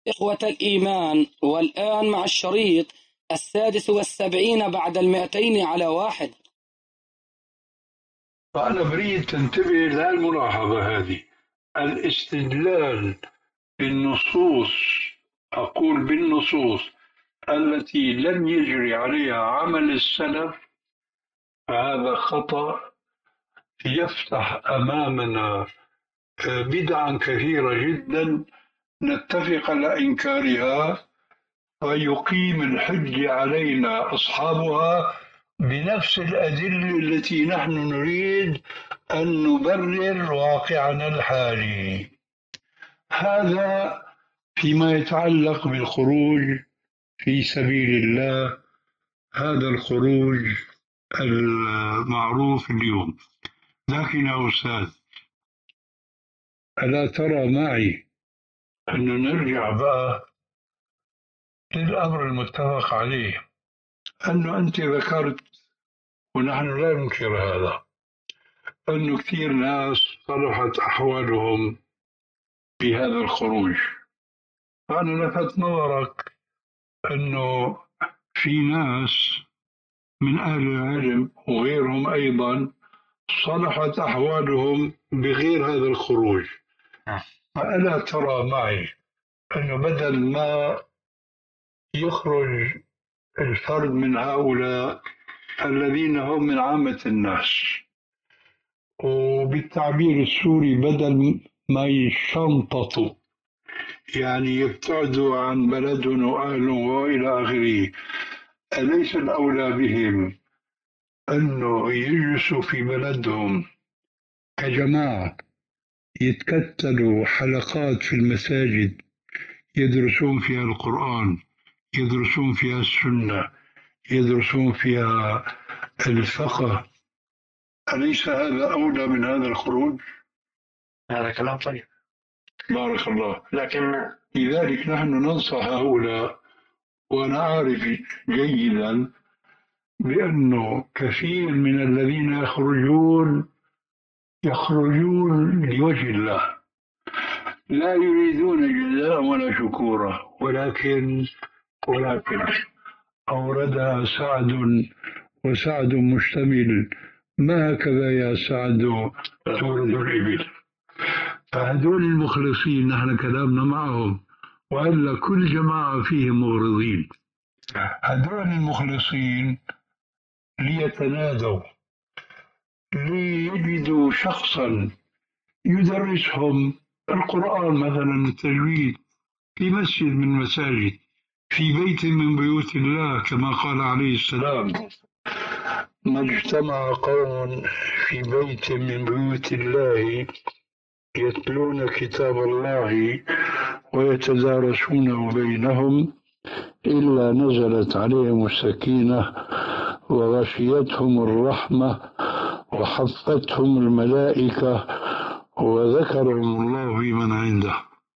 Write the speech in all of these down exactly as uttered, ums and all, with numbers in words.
إخوة الإيمان، والآن مع الشريط السادس والسبعين بعد المئتين على واحد. فأنا بريد تنتبه للملاحظة هذه، الاستدلال بالنصوص، أقول بالنصوص التي لم يجري عليها عمل السلف، فهذا خطأ يفتح أمامنا بدعا كثيرة جدا نتفق على إنكارها، ويقيم الحج علينا أصحابها بنفس الأدلة التي نحن نريد أن نبرر واقعنا الحالي. هذا فيما يتعلق بالخروج في سبيل الله، هذا الخروج المعروف اليوم. لكن يا أستاذ، ألا ترى معي أنه نرجع بقى للأمر المتفق عليه، أنه أنت ذكرت ونحن لا ننكر هذا، أنه كثير ناس صلحت أحوالهم بهذا الخروج. فأنا لفت نظرك أنه في ناس من أهل العلم وغيرهم أيضا صلحت أحوالهم بغير هذا الخروج. فألا ترى معي أنه بدل ما يخرج الفرد من هؤلاء الذين هم من عامة الناس، وبالتعبير السوري بدل ما يشنططوا، يعني يبتعدوا عن بلدهم وأهلهم وإلى آخره، أليس الأولى بهم أنه يجلسوا في بلدهم كجماعة، يتكتلوا حلقات في المساجد يدرسون فيها القرآن، يدرسون فيها السنة، يدرسون فيها الفقه؟ أليس هذا أولى من هذا الخروج؟ هذا كلام طيب، بارك الله. لكن لذلك نحن ننصح هؤلاء، وأنا أعرف جيدا بأنه كثير من الذين يخرجون يخرجون لوجه الله، لا يريدون جزاء ولا شكورا، ولكن ولكن أوردها سعد، وسعد مشتمل، ما هكذا يا سعد تورد الإبل. فهذول المخلصين نحن كلامنا معهم، وإلا كل جماعة فيهم مغرضين. هذول المخلصين ليتنادوا، ليجدوا شخصا يدرسهم القرآن مثلا التجويد في مسجد من المساجد، في بيت من بيوت الله، كما قال عليه السلام: ما اجتمع قوم في بيت من بيوت الله يتلون كتاب الله ويتدارسونه بينهم إلا نزلت عليهم السكينة وغشيتهم الرحمة وحفتهم الملائكة وذكرهم الله في من عنده.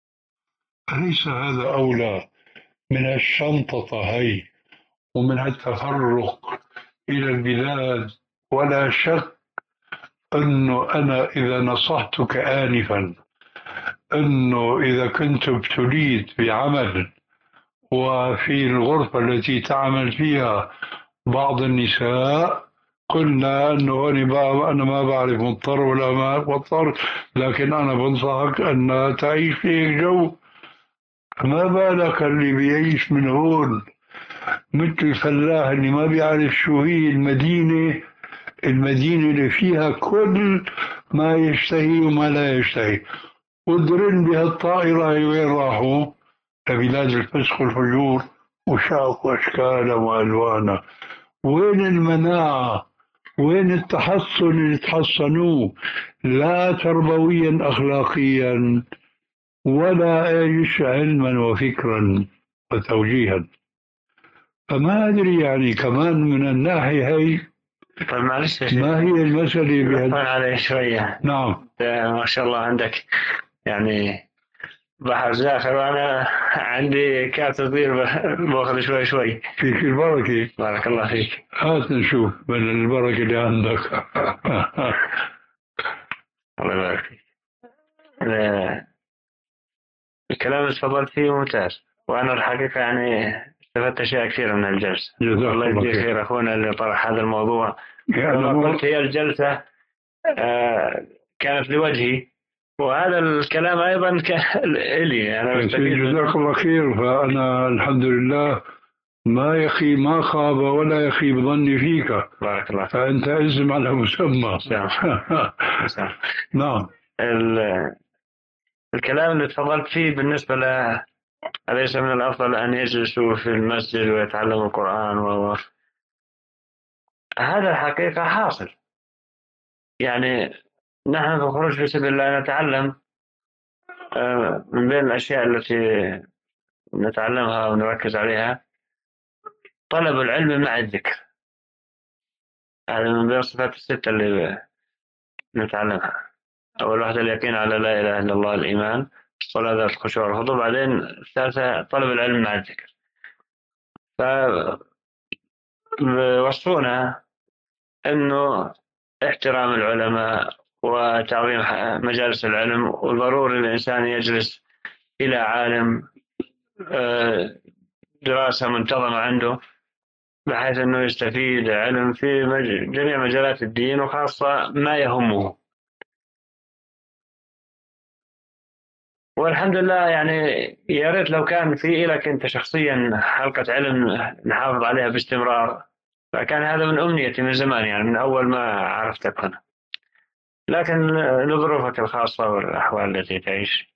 أليس هذا أولى من الشنطة هي ومن التفرق إلى البلاد؟ ولا شك أنه أنا إذا نصحتك آنفا أنه إذا كنت ابتليت بعمل وفي الغرفة التي تعمل فيها بعض النساء، قلنا أنه أنا ما بعرف مضطر ولا ما مضطر، لكن أنا بنصحك أن تعيش في جو. ما بالك اللي بيعيش من هون مثل الفلاح اللي ما بيعرف شو هي المدينة، المدينة اللي فيها كل ما يشتهي وما لا يشتهي، ودرن بهالطائرة وين راحوا؟ لبلاد الفسق والفجور، وشافوا أشكالا وألوانا. وين المناعة؟ وين التحصن اللي تحصنوه؟ لا تربويا أخلاقيا ولا ايش علما وفكرا وتوجيها. فما أدري يعني كمان من الناحية هي. طيب معلش ما هي المسألة بهذا عليه شوية؟ نعم. ما شاء الله عندك يعني بحر زاخر، وأنا عندي كاتب صغير باخذ شوي شوي. فيك البركة، بارك الله فيك. هات نشوف من البركة اللي عندك. الله يبارك فيك. الكلام اللي تفضلت فيه ممتاز، وأنا الحقيقة يعني استفدت أشياء كثيرة من الجلسة. الله يجزيه خير أخونا اللي طرح هذا الموضوع. كما قلت هي الجلسة آه كانت لوجهي، وهذا الكلام أيضا لي أنا بستفيد. جزاك الله خير. فأنا الحمد لله ما يخي ما خاب ولا يخيب ظني فيك. بارك الله. فأنت اسم على مسمى. نعم. الكلام اللي تفضلت فيه بالنسبة له أليس من الأفضل أن يجلسوا في المسجد ويتعلموا القرآن و... هذا الحقيقة حاصل. يعني نحن في الخروج في سبيل الله نتعلم من بين الأشياء التي نتعلمها ونركز عليها طلب العلم مع الذكر. هذا من بين الصفات الستة اللي نتعلمها. أول واحدة اليقين على لا إله إلا الله، الإيمان، الصلاة ذات الخشوع والخضوع، بعدين الثالثة طلب العلم مع الذكر. فوصونا أنه احترام العلماء وتعظيم مجالس العلم، وضروري الإنسان يجلس إلى عالم دراسة منتظمة عنده بحيث أنه يستفيد علم في جميع مجالات الدين وخاصة ما يهمه. والحمد لله يعني يا ريت لو كان في لك أنت شخصيا حلقة علم نحافظ عليها باستمرار، فكان هذا من أمنيتي من زمان، يعني من أول ما عرفتك هنا، لكن لظروفك الخاصة والأحوال التي تعيش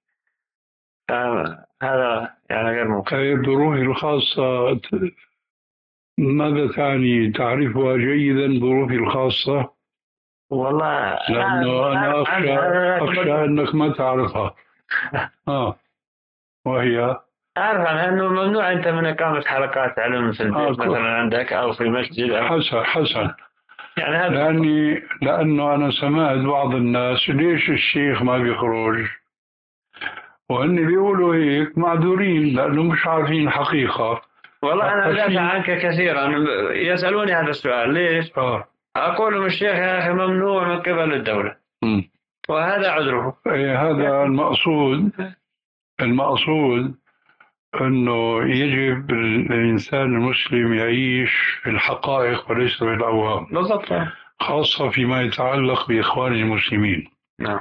هذا يعني غير ممكن. ظروفي الخاصة ماذا تعني؟ تعرفها جيدا ظروفي الخاصة؟ والله لأنه أنا أخشى, أخشى أنك ما تعرفها. آه وهي أعرف عنها أنه ممنوع أنت من إقامة حلقات علم في البيت آه مثلا عندك أو في المسجد أو حسن حسن يعني هذا لأني لأنه أنا سمعت بعض الناس ليش الشيخ ما بيخرج، وهن بيقولوا هيك معذورين لأنه مش عارفين حقيقة. والله أنا أدافع عنك كثيرا، يسألوني هذا السؤال ليش؟ آه. أقول لهم الشيخ يا أخي ممنوع من قبل الدولة. م. وهذا عذره. إيه هذا المقصود. المقصود أنه يجب الإنسان المسلم يعيش في الحقائق وليس بالأوهام. بالضبط. خاصة فيما يتعلق بإخوان المسلمين. نعم.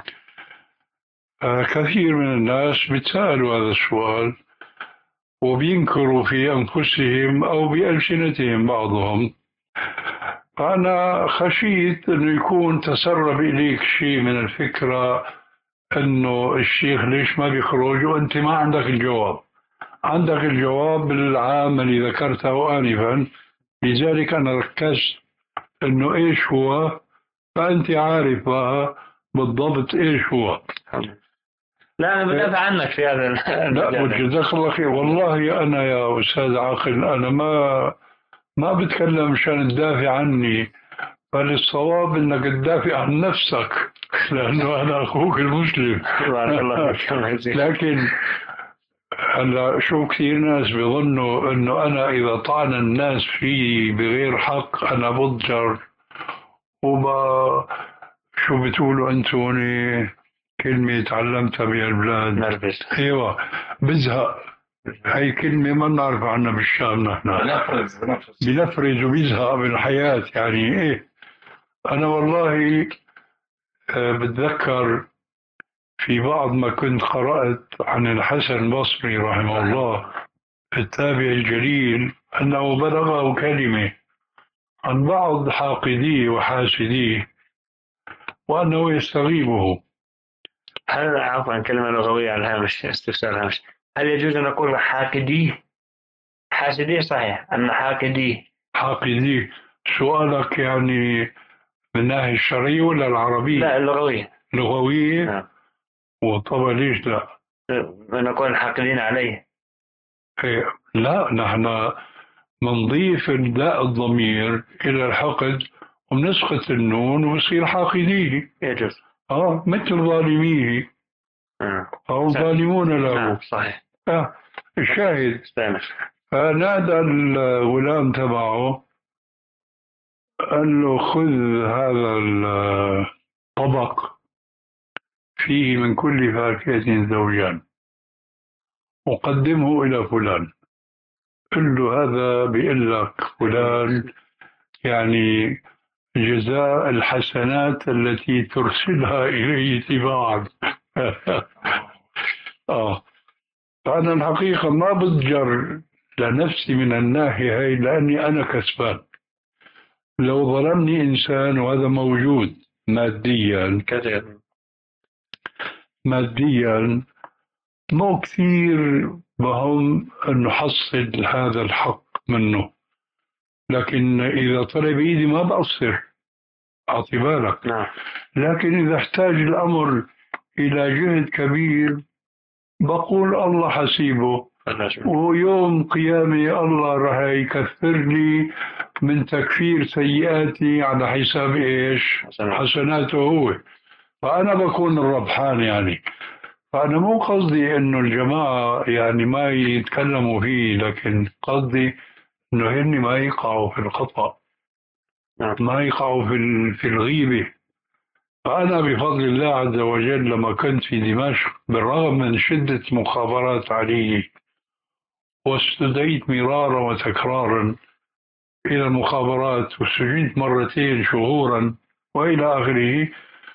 كثير من الناس بيتسألوا هذا السؤال وبينكروا في أنفسهم أو بألسنتهم بعضهم. أنا خشيت أنه يكون تسرب إليك شيء من الفكرة أنه الشيخ ليش ما بيخرج وأنت ما عندك الجواب. عندك الجواب العام اللي ذكرته آنفا، لذلك أنا ركزت أنه إيش هو، فأنت عارفة بالضبط إيش هو. لا أنا بدافع عنك في هذا. لا وجزاك الله خير. والله أنا يا أستاذ عاقل أنا ما ما بتكلم مشان تدافع عني، بل الصواب أنك تدافع عن نفسك لأنه أنا أخوك المسلم. لكن هلا شو كثير ناس بيظنوا أنه أنا إذا طعن الناس فيه بغير حق أنا بضجر وب شو بتقولوا أنتوني كلمة تعلمتها بالبلاد نرفز. أيوة بزهق. هاي كلمة ما نعرف عنها بالشام نحن. بنفرز بنفرز بنفرز وبيزهق بالحياة يعني إيه. أنا والله بتذكر في بعض ما كنت قرأت عن الحسن البصري رحمه الله التابع الجليل أنه بلغه كلمة عن بعض حاقديه وحاسديه وأنه يستغيبه. هل عفوا كلمة لغوية على الهامش استفسار هامش، هل يجوز أن نقول حاقديه؟ حاسديه صحيح، أما حاقديه. حاقديه سؤالك يعني من الناحية الشرعية ولا العربية؟ لا اللغوية. لغوية؟ نعم. وطبعا ليش لا؟ نقول حاقدين عليه. إيه لا نحن منضيف الداء الضمير إلى الحقد ومنسقط النون ويصير حاقديه. يجوز. آه مثل ظالميه. آه. أو ظالمون له. نعم صحيح. آه الشاهد. استمر. فنادى الغلام تبعه قال له خذ هذا الطبق فيه من كل فاكهة زوجان وقدمه إلى فلان، قل له هذا بيقول لك فلان يعني جزاء الحسنات التي ترسلها إليه تباعا. آه فأنا الحقيقة ما بتجر لنفسي من الناحية هي، لأني أنا كسبان. لو ظلمني إنسان، وهذا موجود ماديا كثير. ماديا مو كثير بهم أن نحصل هذا الحق منه، لكن إذا طلب إيدي ما بقصر، أعطي بالك. نعم. لكن إذا احتاج الأمر إلى جهد كبير بقول الله حسيبه، ويوم قيامي الله راح يكفر لي من تكفير سيئاتي على حساب إيش؟ حسناته هو، فأنا بكون الربحان يعني. فأنا مو قصدي إنه الجماعة يعني ما يتكلموا فيه، لكن قصدي إنه هن ما يقعوا في الخطأ، ما يقعوا في في الغيبة. فأنا بفضل الله عز وجل لما كنت في دمشق، بالرغم من شدة مخابرات علي، واستدعيت مرارا وتكرارا إلى المخابرات، وسجنت مرتين شهورا وإلى آخره،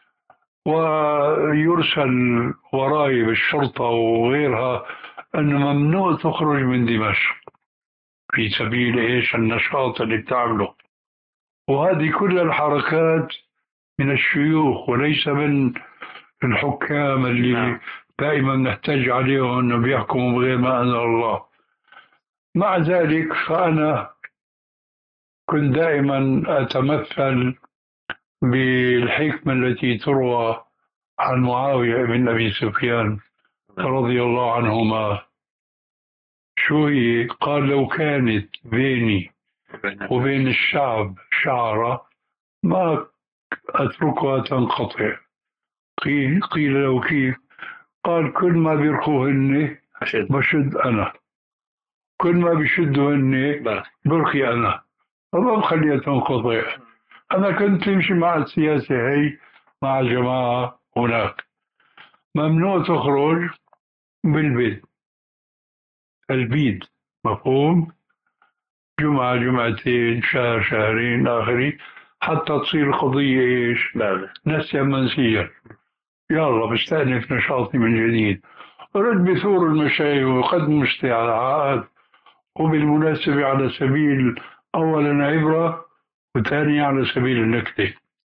ويرسل وراي بالشرطة وغيرها أنه ممنوع تخرج من دمشق في سبيل إيش؟ النشاط اللي بتعمله. وهذه كل الحركات من الشيوخ وليس من الحكام اللي نعم. دائما نحتاج عليهم أنه بيحكموا بغير ما أنزل الله. مع ذلك فأنا كنت دائما أتمثل بالحكمة التي تروى عن معاوية بن أبي سفيان رضي الله عنهما. شو هي؟ قال لو كانت بيني وبين الشعب شعرة ما أتركها تنقطع. قيل, قيل له كيف؟ قال كل ما بيرخوهن بشد أنا، كل ما بيشدوهن برخي أنا، فما بخليها تنقطع. أنا كنت أمشي مع السياسة هي مع الجماعة هناك، ممنوع تخرج بالبيت، البيد مفهوم، جمعة جمعتين شهر شهرين آخري، حتى تصير القضية إيش؟ نسيا منسيا، يلا بستأنف نشاطي من جديد، رد بثور المشايخ وقدم استعاءات. وبالمناسبة على سبيل أولا عبرة، وثانيا على سبيل النكتة،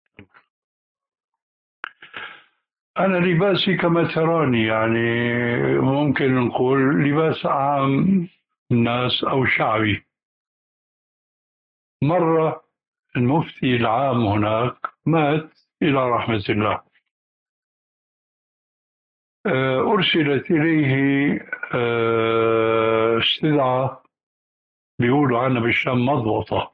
أنا لباسي كما تراني يعني ممكن نقول لباس عام الناس أو شعبي. مرة المفتي العام هناك مات إلى رحمة الله، أرسلت إليه استدعاء بيقولوا عنها بالشام مضبطة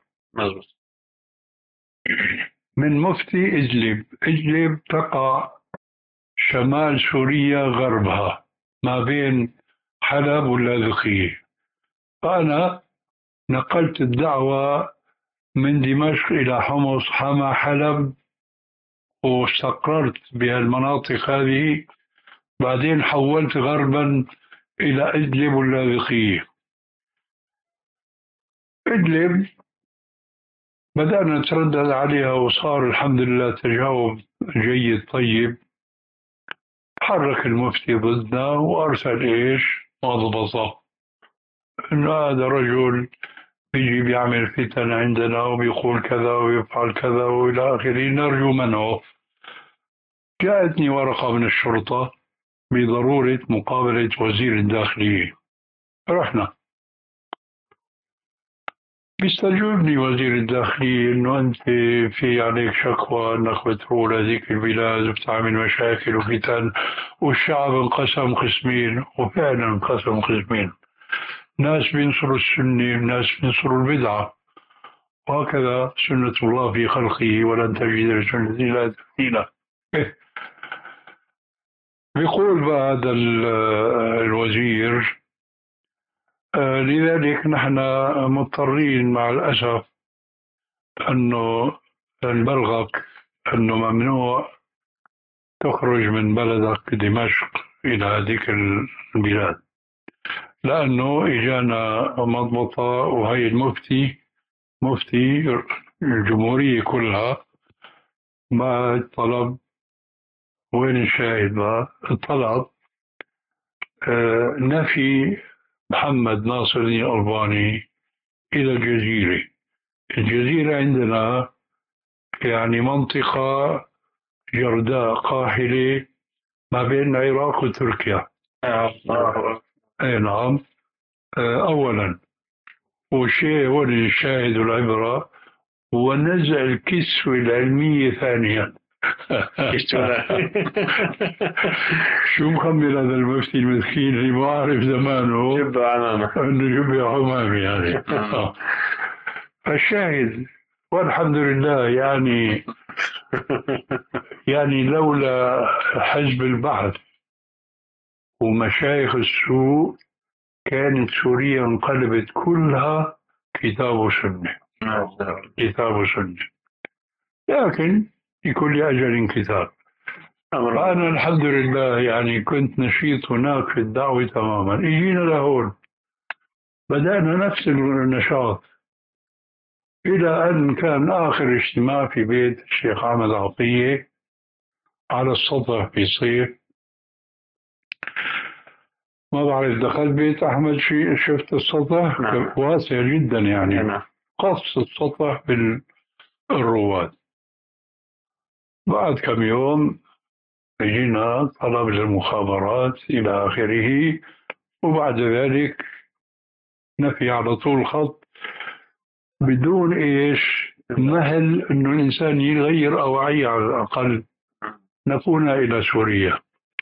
من مفتي إدلب. إدلب تقع شمال سوريا غربها ما بين حلب واللاذقية. فأنا نقلت الدعوة من دمشق إلى حمص حما حلب، واستقررت بهالمناطق هذه. بعدين حولت غربا إلى إدلب واللاذقية. إدلب بدأنا نتردد عليها، وصار الحمد لله تجاوب جيد طيب. تحرك المفتي ضدنا وأرسل إيش؟ مضبطة، إنه هذا رجل بيجي بيعمل فتن عندنا وبيقول كذا ويفعل كذا وإلى آخره، نرجو منعه. جاءتني ورقة من الشرطة بضرورة مقابلة وزير الداخلية. رحنا، بيستجوبني وزير الداخلية إنه أنت في عليك شكوى أنك بتروح لهذيك البلاد وبتعمل مشاكل وفتن، والشعب انقسم قسمين. وفعلا انقسم قسمين، ناس بينصروا السنة، ناس بينصروا البدعة، وهكذا سنة الله في خلقه ولن تجد لسنة الله تبديلا. بيقول هذا الوزير آه لذلك نحن مضطرين مع الأسف أنه نبلغك أنه ممنوع تخرج من بلدك دمشق إلى هذيك البلاد. لأنه إجانا مضبطة، وهي المفتي مفتي الجمهورية كلها ما طلب. وين الشاهد بقى؟ الطلب آه، نفي محمد ناصر الدين الألباني إلى الجزيرة. الجزيرة عندنا يعني منطقة جرداء قاحلة ما بين العراق وتركيا. آه. أي نعم. آه، أولا، والشيء هو الشاهد والعبرة هو نزع الكسوة العلمية ثانيا. شو مخمل هذا المفتي المسكين اللي ما عارف زمانه جبه عمامه انه جبه عمامي يعني. فالشاهد والحمد لله يعني يعني لولا حزب البحث ومشايخ السوء كانت سوريا انقلبت كلها كتاب وسنة. كتاب وسنة، لكن لكل أجل كتاب. فأنا الحمد لله يعني كنت نشيط هناك في الدعوة تماما. إجينا لهون بدأنا نفس النشاط إلى أن كان آخر اجتماع في بيت الشيخ أحمد عطية على السطح في صيف. ما بعرف دخلت بيت أحمد شيء، شفت السطح نعم. واسع جدا يعني. نعم. قص السطح بالرواد. بعد كم يوم جينا طلب المخابرات إلى آخره، وبعد ذلك نفي على طول خط بدون إيش مهل إنه الإنسان يغير أوعية على الأقل. نفونا إلى سوريا.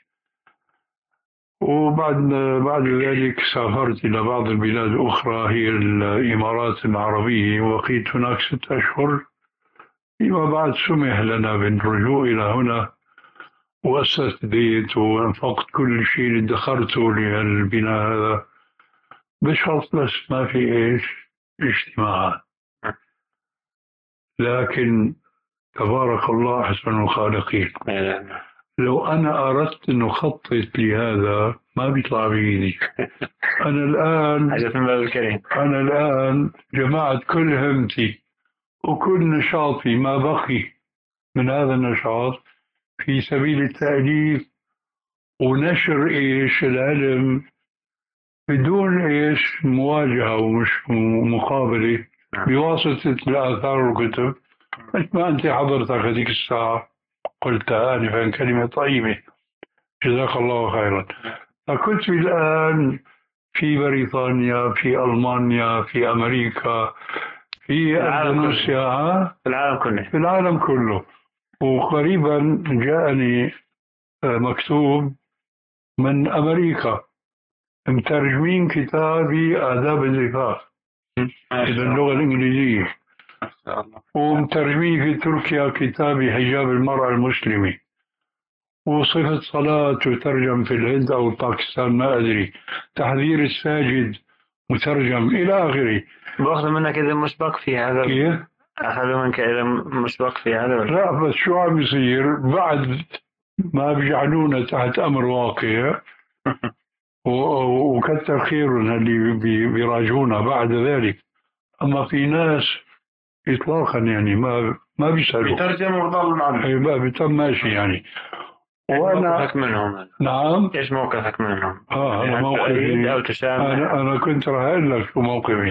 وبعد بعد ذلك سافرت إلى بعض البلاد الأخرى هي الإمارات العربية، وبقيت هناك ست أشهر. فيما بعد سمح لنا بالرجوع إلى هنا، وأسست بيت وأنفقت كل شيء اللي ادخرته للبناء هذا، بشرط بس ما في إيش اجتماعات. لكن تبارك الله أحسن الخالقين. لو أنا أردت أن أخطط لهذا ما بيطلع بإيدي. أنا الآن أنا الآن جمعت كل همتي وكل نشاطي ما بقي من هذا النشاط في سبيل التأليف ونشر إيش العلم بدون إيش مواجهة ومش مقابلة بواسطة الآثار والكتب. مثل ما أنت حضرتك هذيك الساعة قلتها آنفا كلمة طيبة، جزاك الله خيرا. فكنت الآن في بريطانيا، في ألمانيا، في أمريكا، في أندونيسيا، في العالم كله في العالم كله. وقريبا جاءني مكتوب من أمريكا مترجمين كتابي آداب الزفاف إلى اللغة الإنجليزية، ومترجمين في تركيا كتابي حجاب المرأة المسلمة، وصفة صلاة تترجم في الهند أو باكستان ما أدري، تحذير الساجد مترجم إلى آخره. باخذ منك إذا مسبق في هذا. كيف؟ أخذ منك إذا مسبق في هذا. لا بس شو عم يصير بعد ما بيجعلونا تحت أمر واقع وكتر خيرنا اللي بيراجعونا بعد ذلك. أما في ناس إطلاقا يعني ما ما بيسألوا، بيترجم وضل عنه. أي ما بتم ماشي يعني. وأنا موقفك منهم. نعم. إيش موقفك منهم؟ آه أنا يعني موقفي أو تسامح. أنا أنا كنت راح أقول لك شو موقفي.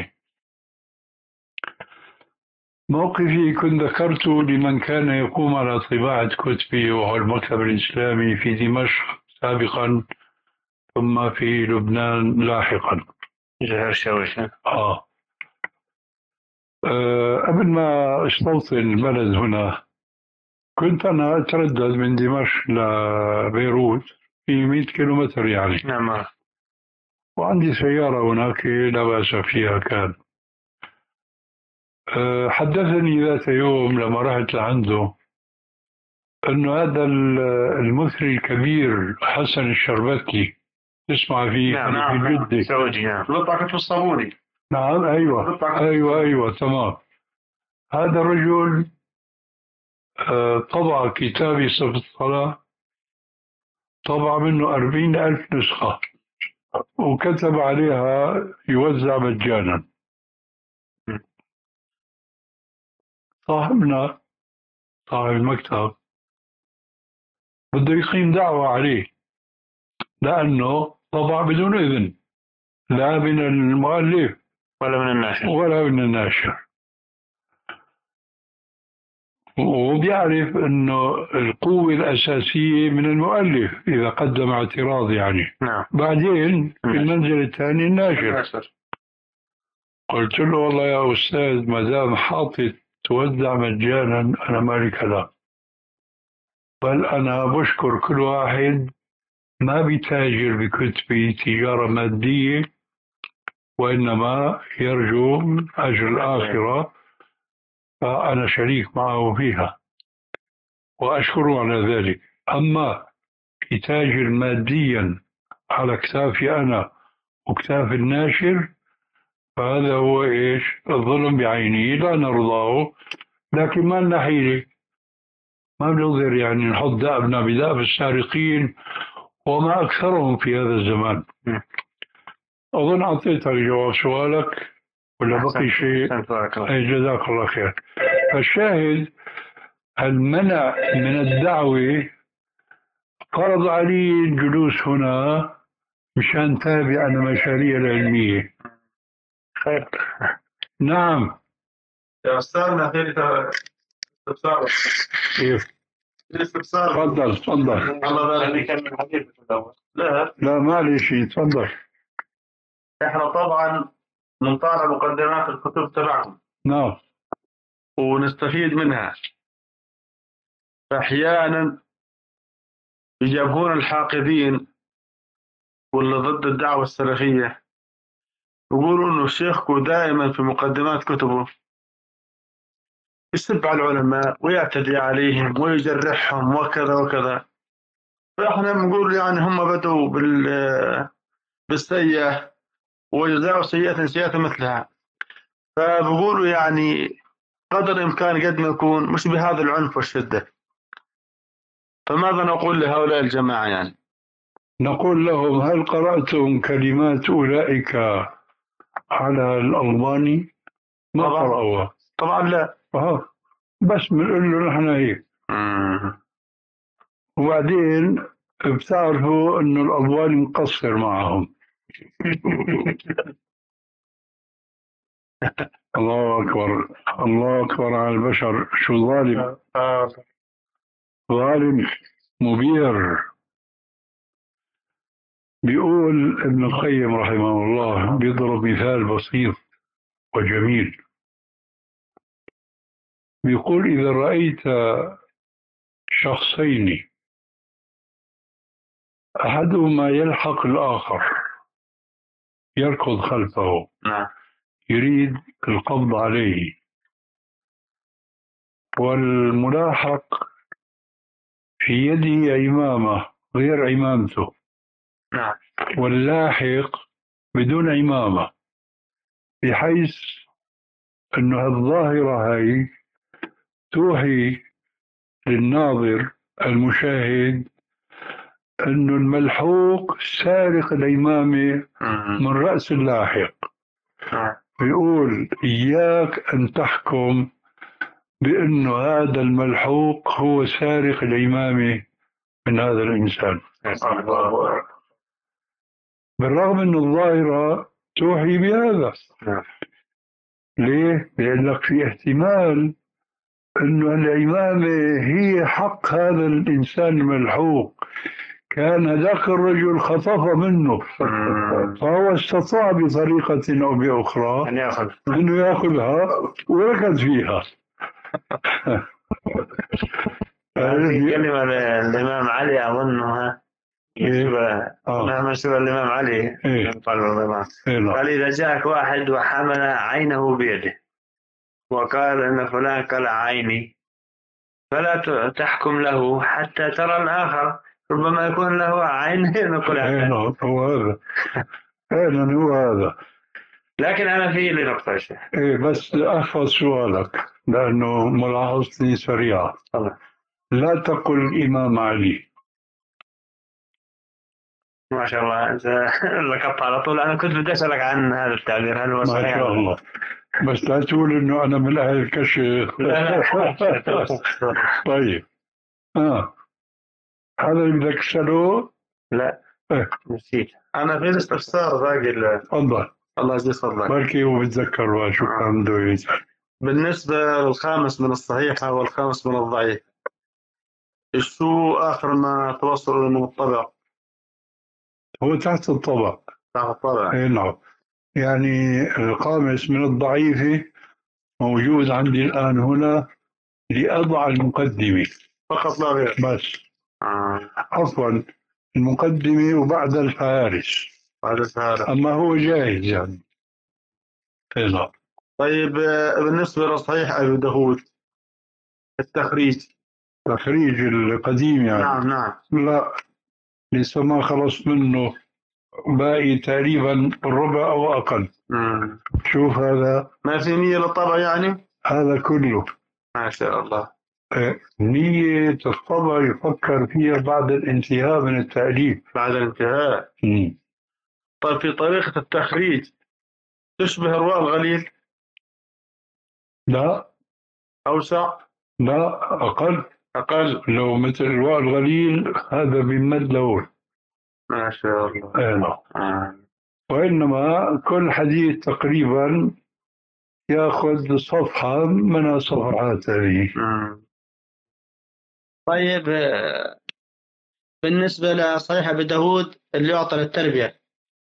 موقفي كنت ذكرته لمن كان يقوم على طباعة كتبي، وهو المكتب الإسلامي في دمشق سابقا، ثم في لبنان لاحقا. جهر شويش. آه. آه قبل ما استوطن البلد هنا كنت أنا أتردد من دمشق لبيروت في مئة كيلومتر يعني. نعم. وعندي سيارة هناك لا بأس فيها كان. أه حدثني ذات يوم لما رحت لعنده أنه هذا المثري الكبير حسن الشربتي تسمع فيه. نعم نعم. في جدة سعودي. نعم. لطعة الصابوني. نعم أيوة أيوة أيوة تمام. هذا الرجل أه طبع كتابي صفة الصلاة، طبع منه أربعين ألف نسخة. وكتب عليها يوزع مجانا. صاحبنا صاحب المكتب بده يقيم دعوة عليه لأنه طبع بدون إذن، لا من المؤلف ولا من الناشر ولا من الناشر، وبيعرف أنه القوة الأساسية من المؤلف إذا قدم اعتراض يعني. نعم. بعدين في المنزل الثاني الناشر. الناشر. قلت له والله يا أستاذ ما دام حاطط توزع مجانا أنا مالي كلام، بل أنا بشكر كل واحد ما بيتاجر بكتبي تجارة مادية وإنما يرجو أجر الآخرة، فأنا شريك معه فيها وأشكره على ذلك. أما يتاجر ماديا على كتافي أنا وكتاف الناشر فهذا هو إيش؟ الظلم بعينه، لا نرضاه، لكن ما لنا حيلة، ما بنقدر يعني نحط دأبنا بدأب السارقين وما أكثرهم في هذا الزمان. أظن أعطيتك جواب سؤالك ولا بقي شيء؟ أي جزاك الله خير. فالشاهد المنع من الدعوة فرض علي الجلوس هنا مشان تابع أنا مشاريع العلمية. خير. نعم يا أستاذنا في استفسار. كيف؟ استفسار. تفضل تفضل. الله يبارك فيك من الحديث في الأول. لا لا ما لي شيء، تفضل. إحنا طبعا نطالع مقدمات الكتب تبعهم. نعم. ونستفيد منها. أحيانا يجابون الحاقدين واللي ضد الدعوة السلفية يقولوا إنه شيخكم دائما في مقدمات كتبه يسب على العلماء ويعتدي عليهم ويجرحهم وكذا وكذا. فإحنا بنقول يعني هم بدوا بال بالسيئة وجزاء سيئة سيئة مثلها، فبقولوا يعني قدر الإمكان قد ما يكون مش بهذا العنف والشدة. فماذا نقول لهؤلاء الجماعة يعني؟ نقول لهم هل قرأتم كلمات أولئك على الألباني؟ ما طبعا. قرأوها طبعا لا. أه. بس بنقول له نحن هيك. وبعدين بتعرفوا انه الألباني مقصر معهم. الله أكبر الله أكبر على البشر، شو ظالم. ظالم مبير. بيقول ابن القيم رحمه الله، بيضرب مثال بسيط وجميل. بيقول إذا رأيت شخصين أحدهما يلحق الآخر يركض خلفه يريد القبض عليه، والملاحق في يده عمامة غير عمامته، واللاحق بدون عمامة، بحيث أنه الظاهرة هاي توحي للناظر المشاهد أنه الملحوق سارق العمامة من رأس اللاحق. بيقول إياك أن تحكم بأنه هذا الملحوق هو سارق العمامة من هذا الإنسان، بالرغم أن الظاهرة توحي بهذا. ليه؟ لأن لك في احتمال أنه العمامة هي حق هذا الإنسان الملحوق، كان ذاك الرجل خطف منه فهو استطاع بطريقة أو بأخرى أنه يأخذها وركض فيها. هذه كلمة الإمام علي أظنها منسوبة الإمام علي قال إذا جاءك واحد وحمل عينه بيده وقال إن فلان كل عيني فلا تحكم له حتى ترى الآخر، ربما يكون له عين نقول هذا هو هذا فعلا هو هذا. لكن أنا في لي نقطة شيء. إيه بس أحفظ سؤالك لأنه ملاحظتي سريعة. طبعا. لا تقل الإمام علي، ما شاء الله أنت لقطت على طول. أنا كنت بدي أسألك عن هذا التعبير هل هو ما صحيح؟ شاء الله. بس لا تقول إنه أنا من أهل الكشف. لا لا طيب. آه هذا اللي بدك تسأله؟ لا إيه. نسيت. أنا في استفسار باقي ال- تفضل. الله يجزيك فضلك. بركي هو بتذكر وشو كان بده يسأل. بالنسبة للخامس من الصحيحة والخامس من الضعيف، شو آخر ما توصلوا من الطبع؟ هو تحت الطبق. تحت الطبع. إيه نعم. يعني الخامس من الضعيفة موجود عندي الآن هنا لأضع المقدمة فقط لا غير. بس. آه. عفوا المقدمة وبعد الفهارس. بعد الفهارس. أما هو جاهز يعني. إيه نعم. طيب آه، بالنسبة لصحيح أبي داود التخريج. تخريج القديم يعني. نعم نعم. لا لسه ما خلص منه، باقي تقريبا الربع أو أقل. مم. شوف هذا. ما في نية للطبع يعني؟ هذا كله ما شاء الله. آه، نية الطبع يفكر فيها بعد الانتهاء من التأليف. بعد الانتهاء. مم. طيب في طريقة التخريج تشبه الرواء الغليل؟ لا أوسع؟ لا أقل. أقل؟ لو مثل الواء الغليل هذا بمد لون. ما شاء الله. آه نعم. آه. وإنما كل حديث تقريبا يأخذ صفحة من الصفحات هذه. مم. طيب آه، بالنسبة لصحيح أبي داود اللي يعطى للتربية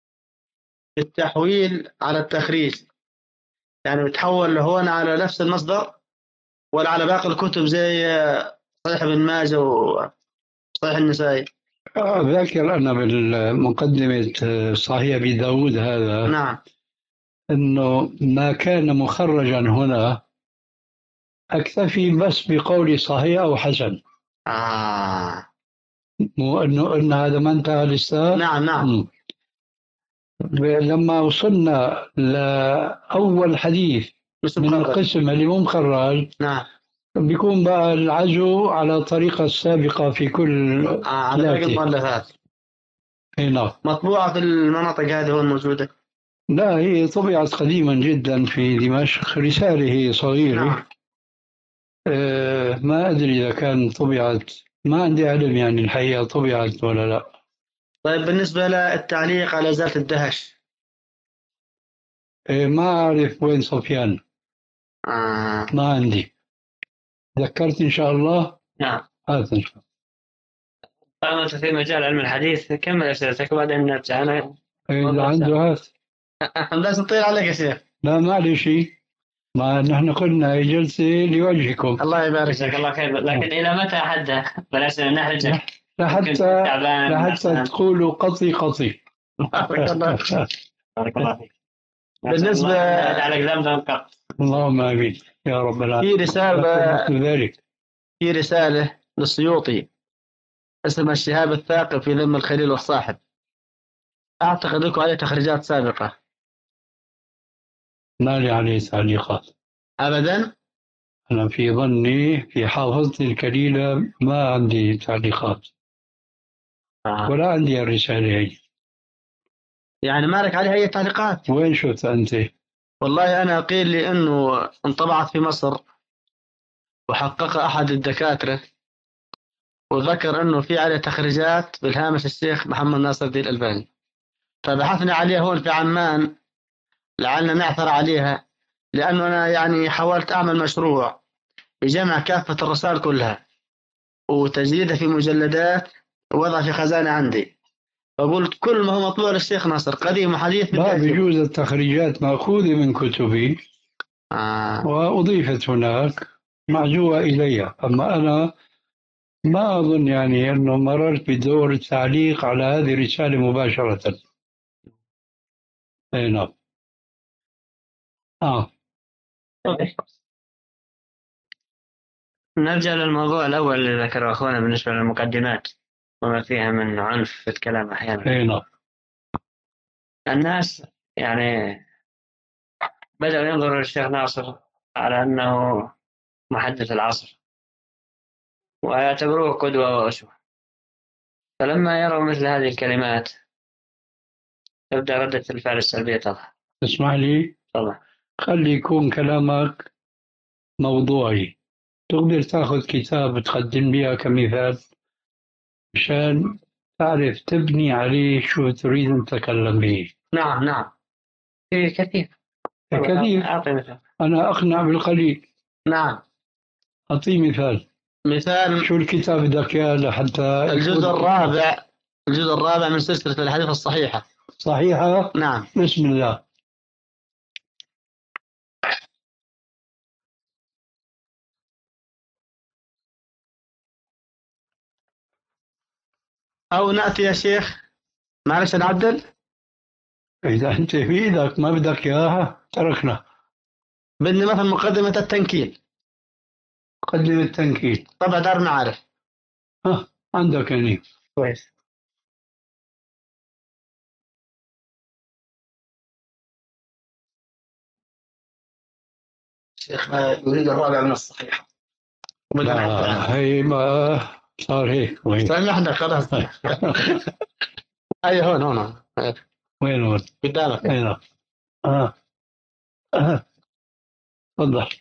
التحويل على التخريج، يعني بتحول هون على نفس المصدر ولا على باقي الكتب زي آه، صحيح ابن ماجه وصحيح النسائي؟ آه، ذاكر أنا بالمقدمة آه، صحيح أبي داود هذا نعم. أنه ما كان مخرجا هنا أكتفي بس بقول صحيح أو حسن، آه. مو أنه أن هذا ما انتهى لسه. نعم نعم. مم. لما وصلنا لأول حديث مش من مخرج. القسم اللي مو مخرج نعم. بيكون بقى العزو على الطريقة السابقة في كل آه. على باقي ثلاثة. المؤلفات هنا مطبوعة في المناطق هذه هون موجودة. لا هي طبعت قديما جدا في دمشق، رسالة هي صغيرة. نعم. آه ما أدري إذا كان طبعت، ما عندي علم يعني الحقيقة طبعت ولا لا. طيب بالنسبة للتعليق على ذات الدهش. آه ما أعرف وين صفيان، آه. ما عندي. ذكرت إن شاء الله. نعم. هذا إن شاء الله. طالما أنت في مجال علم الحديث كمل أسئلتك وبعدين نرجع. أنا إذا عنده هات. لازم نطير عليك يا شيخ. لا معلش، ما نحن قلنا هي جلسة لوجهكم. الله يبارك جزاك فيك. الله خير، لكن إلى متى حد بلاش نحرجك؟ لحتى لحتى تقولوا قطي قطي. بارك الله فيك. بارك الله فيك. بالنسبة على زمزم قط. اللهم آمين يا رب العالمين. في رسالة ذلك في رسالة للسيوطي اسمها الشهاب الثاقب في ذم الخليل والصاحب، أعتقد لكم عليه تخريجات سابقة. ما لي عليه تعليقات أبدا. أنا في ظني في حافظتي الكليلة ما عندي تعليقات آه. ولا عندي الرسالة هي. يعني ما لك عليه أي تعليقات؟ وين شفت أنت؟ والله أنا قيل لي أنه انطبعت في مصر وحقق أحد الدكاترة وذكر أنه في عليه تخريجات بالهامش الشيخ محمد ناصر الدين الألباني، فبحثنا عليها هون في عمان لعلنا نعثر عليها، لأنه أنا يعني حاولت أعمل مشروع بجمع كافة الرسائل كلها وتجديدها في مجلدات ووضع في خزانة عندي، فقلت كل ما هو مطبوع للشيخ ناصر قديم وحديث لا بدي بجوز التخريجات مأخوذة من كتبي آه. وأضيفت هناك معزوة إلي، أما أنا ما أظن يعني أنه مررت بدور التعليق على هذه الرسالة مباشرة. أي نعم. آه. نرجع للموضوع الأول اللي ذكره أخونا بالنسبة للمقدمات وما فيها من عنف في الكلام أحيانا. أي نعم. الناس يعني بدأوا ينظروا للشيخ ناصر على أنه محدث العصر ويعتبروه قدوة وأسوة، فلما يروا مثل هذه الكلمات تبدأ ردة الفعل السلبية تظهر. تسمح لي؟ طبعا. خلي يكون كلامك موضوعي. تقدر تاخذ كتاب تقدم لي كمثال مشان تعرف تبني عليه شو تريد أن تتكلم به. نعم نعم، في كثير. كثير. أعطي مثال. أنا أقنع بالقليل. نعم. أعطيه مثال. مثال شو الكتاب بدك إياه لحتى الجزء الرابع الجزء الرابع من سلسلة الحديث الصحيحة. صحيحة؟ نعم. بسم الله. أو نأتي يا شيخ، معلش نعدل. إذا أنت في إيدك ما بدك إياها تركنا. بدي مثلا مقدمة التنكيل، قدم التنكيل. طبع دار معارف. ها عندك يعني. كويس. شيخ يريد الرابع من الصحيحة. لا هي ما صار هيك. وين؟ سامحنا خلاص. أي هون هون. وين هون؟ قدامك. أين؟ آه آه تفضل.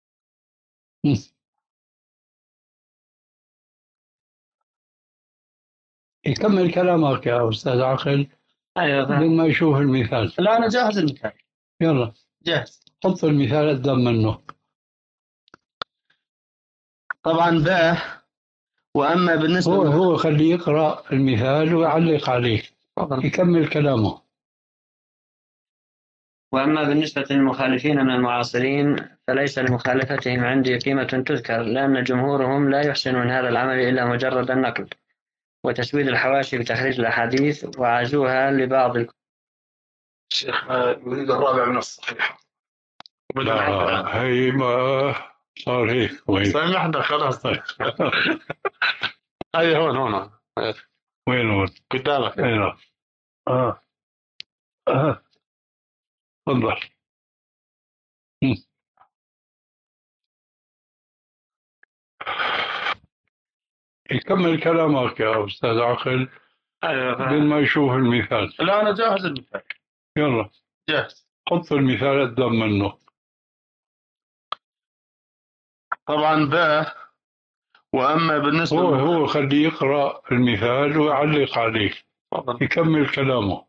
يكمل كلامك يا أستاذ عقل. أيوة بدون ما يشوف المثال. لا أنا جاهز المثال. يلا جاهز. حط المثال قدام منه. طبعا باء. وأما بالنسبة هو هو خليه يقرأ المثال ويعلق عليه. طبعا. يكمل كلامه. وأما بالنسبة للمخالفين من المعاصرين فليس لمخالفتهم عندي قيمة تذكر، لأن جمهورهم لا يحسنون هذا العمل إلا مجرد النقل وتسويد الحواشي بتخريج الأحاديث وعزوها لبعض الك... الشيخ يريد الرابع من الصحيحة. لا هي ما صار هيك. وين؟ سامحنا خلاص. أي هون هون. وين هون؟ قدامك. أين؟ آه آه تفضل. يكمل كلامك يا أستاذ عقل. أيوة. بدون ما يشوف المثال. لا أنا جاهز المثال. يلا جاهز. حط المثال قدام منه. طبعا باء. وأما بالنسبة هو هو خليه يقرأ المثال ويعلق عليه. طبعا. يكمل كلامه.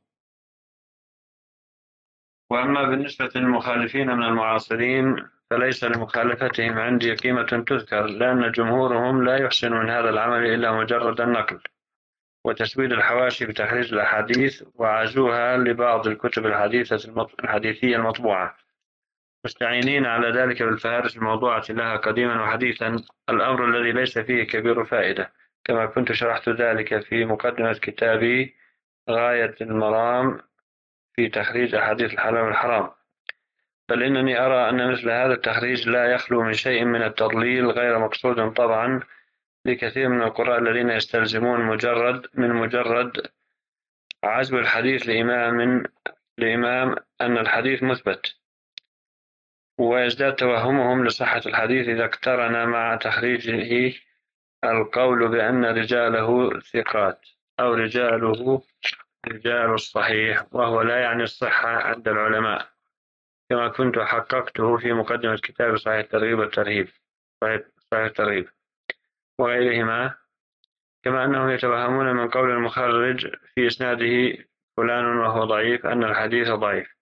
وأما بالنسبة للمخالفين من المعاصرين فليس لمخالفتهم عندي قيمة تذكر، لأن جمهورهم لا يحسنون هذا العمل إلا مجرد النقل وتسويد الحواشي بتخريج الأحاديث وعزوها لبعض الكتب الحديثة الحديثية المطبوعة، مستعينين على ذلك بالفهارس الموضوعة لها قديما وحديثا، الأمر الذي ليس فيه كبير فائدة، كما كنت شرحت ذلك في مقدمة كتابي غاية المرام في تخريج أحاديث الحلال والحرام. بل إنني أرى أن مثل هذا التخريج لا يخلو من شيء من التضليل غير مقصود طبعا لكثير من القراء الذين يستلزمون مجرد من مجرد عزو الحديث لإمام لإمام أن الحديث مثبت، ويزداد توهمهم لصحة الحديث إذا اقترن مع تخريجه القول بأن رجاله ثقات أو رجاله رجال الصحيح، وهو لا يعني الصحة عند العلماء، كما كنت حققته في مقدمة كتاب صحيح الترغيب والترهيب صحيح الترغيب وغيرهما. كما أنهم يتوهمون من قول المخرج في إسناده فلان وهو ضعيف أن الحديث ضعيف.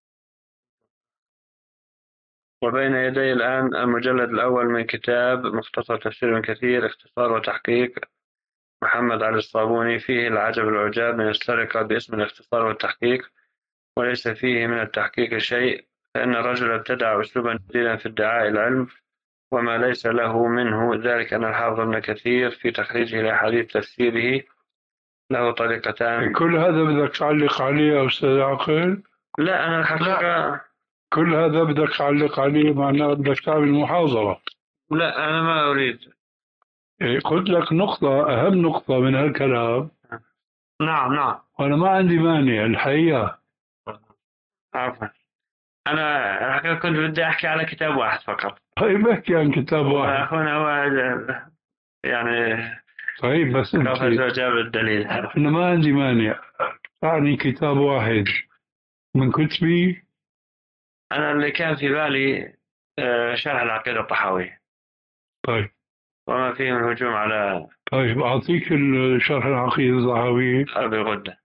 وبين يدي الآن المجلد الأول من كتاب مختصر تفسير ابن كثير اختصار وتحقيق محمد علي الصابوني، فيه العجب العجاب من السرقة باسم الاختصار والتحقيق، وليس فيه من التحقيق شيء، فإن الرجل ابتدع أسلوبا جديدا في ادعاء العلم وما ليس له منه، ذلك أن الحافظ ابن كثير في تخريجه لأحاديث تفسيره له طريقتان. كل هذا بدك تعلق عليه يا أستاذ عقل؟ لا أنا الحقيقة كل هذا بدك تعلق عليه معناه بدك تعمل محاضرة. لا أنا ما أريد. إيه، قلت لك نقطة أهم نقطة من هالكلام. نعم نعم. وأنا ما عندي مانع الحقيقة. عفوا أنا الحقيقة كنت بدي أحكي على كتاب واحد فقط. طيب بحكي عن كتاب واحد. أخونا هو يعني طيب بس أنت كيف جاب الدليل. أنا ما عندي مانع أعني كتاب واحد من كتبي. أنا اللي كان في بالي آه، شرح العقيدة الطحاوية طيب وما فيه من هجوم على طيب أعطيك الشرح العقيدة الطحاوية. أبي غدة.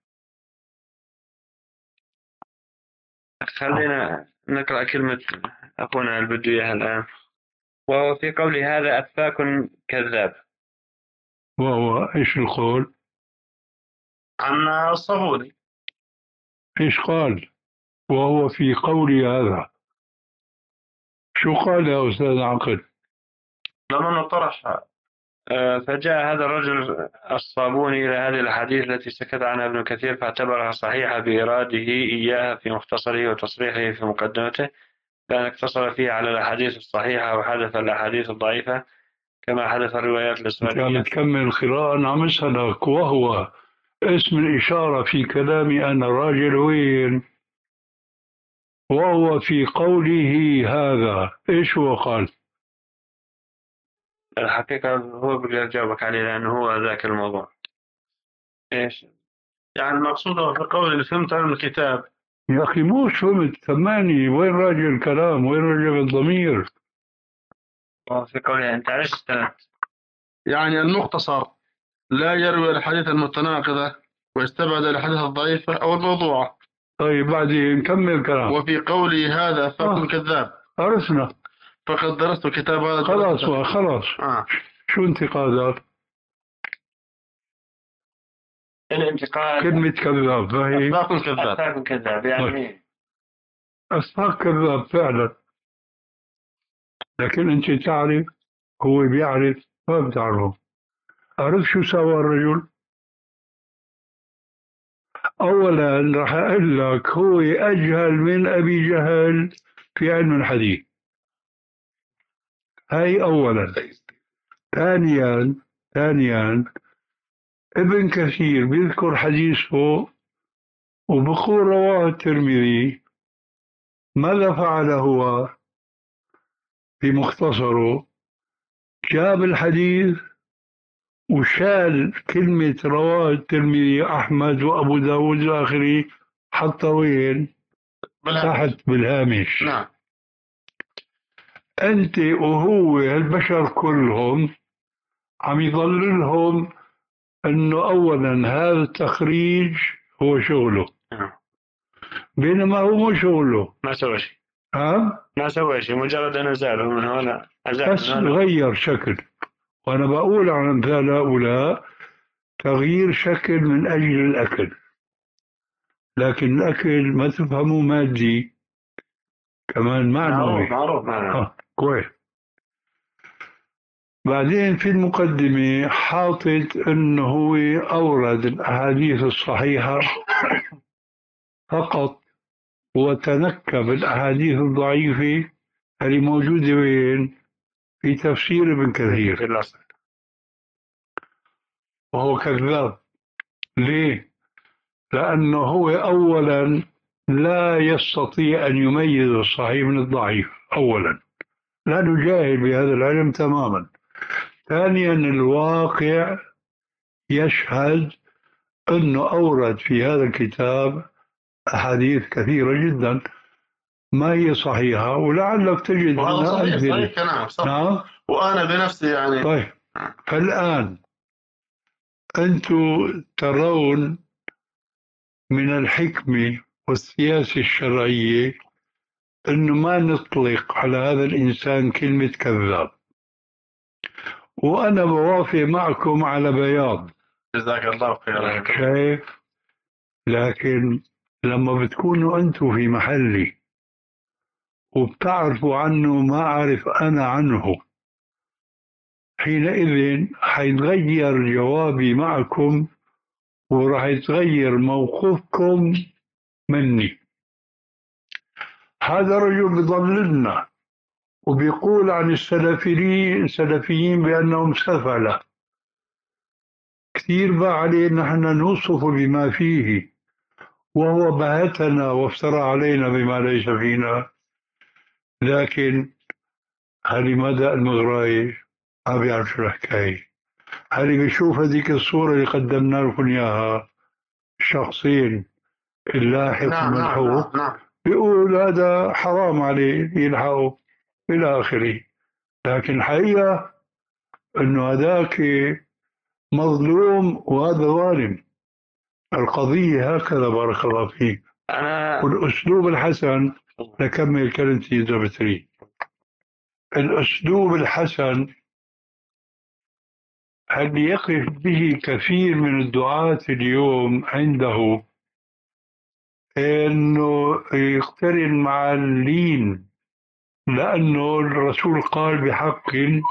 خلينا نقرأ كلمة أخونا البدو إياها الآن. وهو في قوله هذا أفاك كذاب. وهو إيش القول؟ عن الصابوني. إيش قال؟ وهو في قولي هذا شو قال يا أستاذ عقل؟ لما طرح آه، فجاء هذا الرجل الصابوني إلى هذه الأحاديث التي سكت عنها ابن كثير فاعتبرها صحيحة بإراده إياها في مختصره وتصريحه في مقدمته، لأن اقتصر فيها على الأحاديث الصحيحة وحذف الأحاديث الضعيفة كما حذف الروايات أنت الإسرائيلية. عم تكمل القراءة. أنا عم أسألك وهو اسم الإشارة في كلامي أنا راجل وين؟ وهو في قوله هذا إيش هو قال؟ الحقيقة هو بقدر أجاوبك عليه لأنه هو ذاك الموضوع. إيش؟ يعني المقصود هو في قول اللي فهمت من الكتاب. يا أخي مو فهمت سمعني، وين راجع الكلام؟ وين راجع الضمير؟ في قوله أنت عرفت استند. يعني المختصر لا يروي الأحاديث المتناقضة ويستبعد الأحاديث الضعيفة أو الموضوعة. طيب بعدين نكمل كلام. وفي قوله هذا فكن آه. كذاب عرفنا. فقد درست كتاب هذا. خلاص خلاص. آه. شو انتقادات؟ الانتقاد كلمة كذاب فهي أفاق كذاب. أفاك كذاب يعني أصدق كذاب فعلا، لكن أنت تعرف هو بيعرف ما بتعرفه. عرف شو سوى الرجل؟ أولا راح أقول لك هو أجهل من أبي جهل في علم الحديث، هاي أولا. ثانيا ثانيا ابن كثير بيذكر حديثه وبقول رواه الترمذي. ماذا فعل هو في مختصره؟ جاب الحديث وشال كلمة رواه الترمذي أحمد وأبو داود الآخري، حتى وين؟ تحت بالهامش. نعم. أنت وهو البشر كلهم عم يضللهم أنه أولا هذا التخريج هو شغله، بينما هو مو شغله. ما سوى شيء. ها؟ ما سوى شيء، مجرد أن أزاله من هنا بس غير شكل. وأنا بقول عن أمثال هؤلاء تغيير شكل من أجل الأكل، لكن الأكل ما تفهمه مادي، كمان معنوي. معروف معروف. آه كويس. بعدين في المقدمة حاطط أنه هو أورد الأحاديث الصحيحة فقط وتنكب الأحاديث الضعيفة اللي موجودة وين؟ في تفسير ابن كثير. وهو كذاب. ليه؟ لأنه هو أولا لا يستطيع أن يميز الصحيح من الضعيف أولا، لأنه جاهل بهذا العلم تماما. ثانيا الواقع يشهد أنه أورد في هذا الكتاب أحاديث كثيرة جدا ما هي صحيحة، ولعلك تجد وهذا صحيح أمثلة. صحيح كلام صح. نعم. وأنا بنفسي يعني. طيب فالآن أنتم ترون من الحكمة والسياسة الشرعية أنه ما نطلق على هذا الإنسان كلمة كذاب، وأنا بوافق معكم على بياض. جزاك الله خيرا. شايف؟ لكن لما بتكونوا أنتم في محلي وبتعرفوا عنه ما أعرف أنا عنه، حينئذ حيتغير جوابي معكم وراح يتغير موقفكم مني. هذا الرجل بضللنا وبيقول عن السلفيين السلفيين بأنهم سفلة. كثير بقى عليه نحن نوصف بما فيه، وهو بهتنا وافترى علينا بما ليس فينا. لكن هل مدى المغراية ما بيعرف شو الحكاية. هل بيشوف هذيك الصورة اللي قدمنا لكم إياها الشخصين اللاحق نعم نعم والملحوق نعم نعم بيقول هذا حرام عليه يلحقه إلى آخره. لكن الحقيقة أنه هذاك مظلوم وهذا ظالم. القضية هكذا بارك الله فيك. أنا والأسلوب الحسن، نكمل كلمتي إذا بتريد. الأسلوب الحسن هل يقف به كثير من الدعاة اليوم عنده أنه يقترن مع اللين، لأنه الرسول قال بحق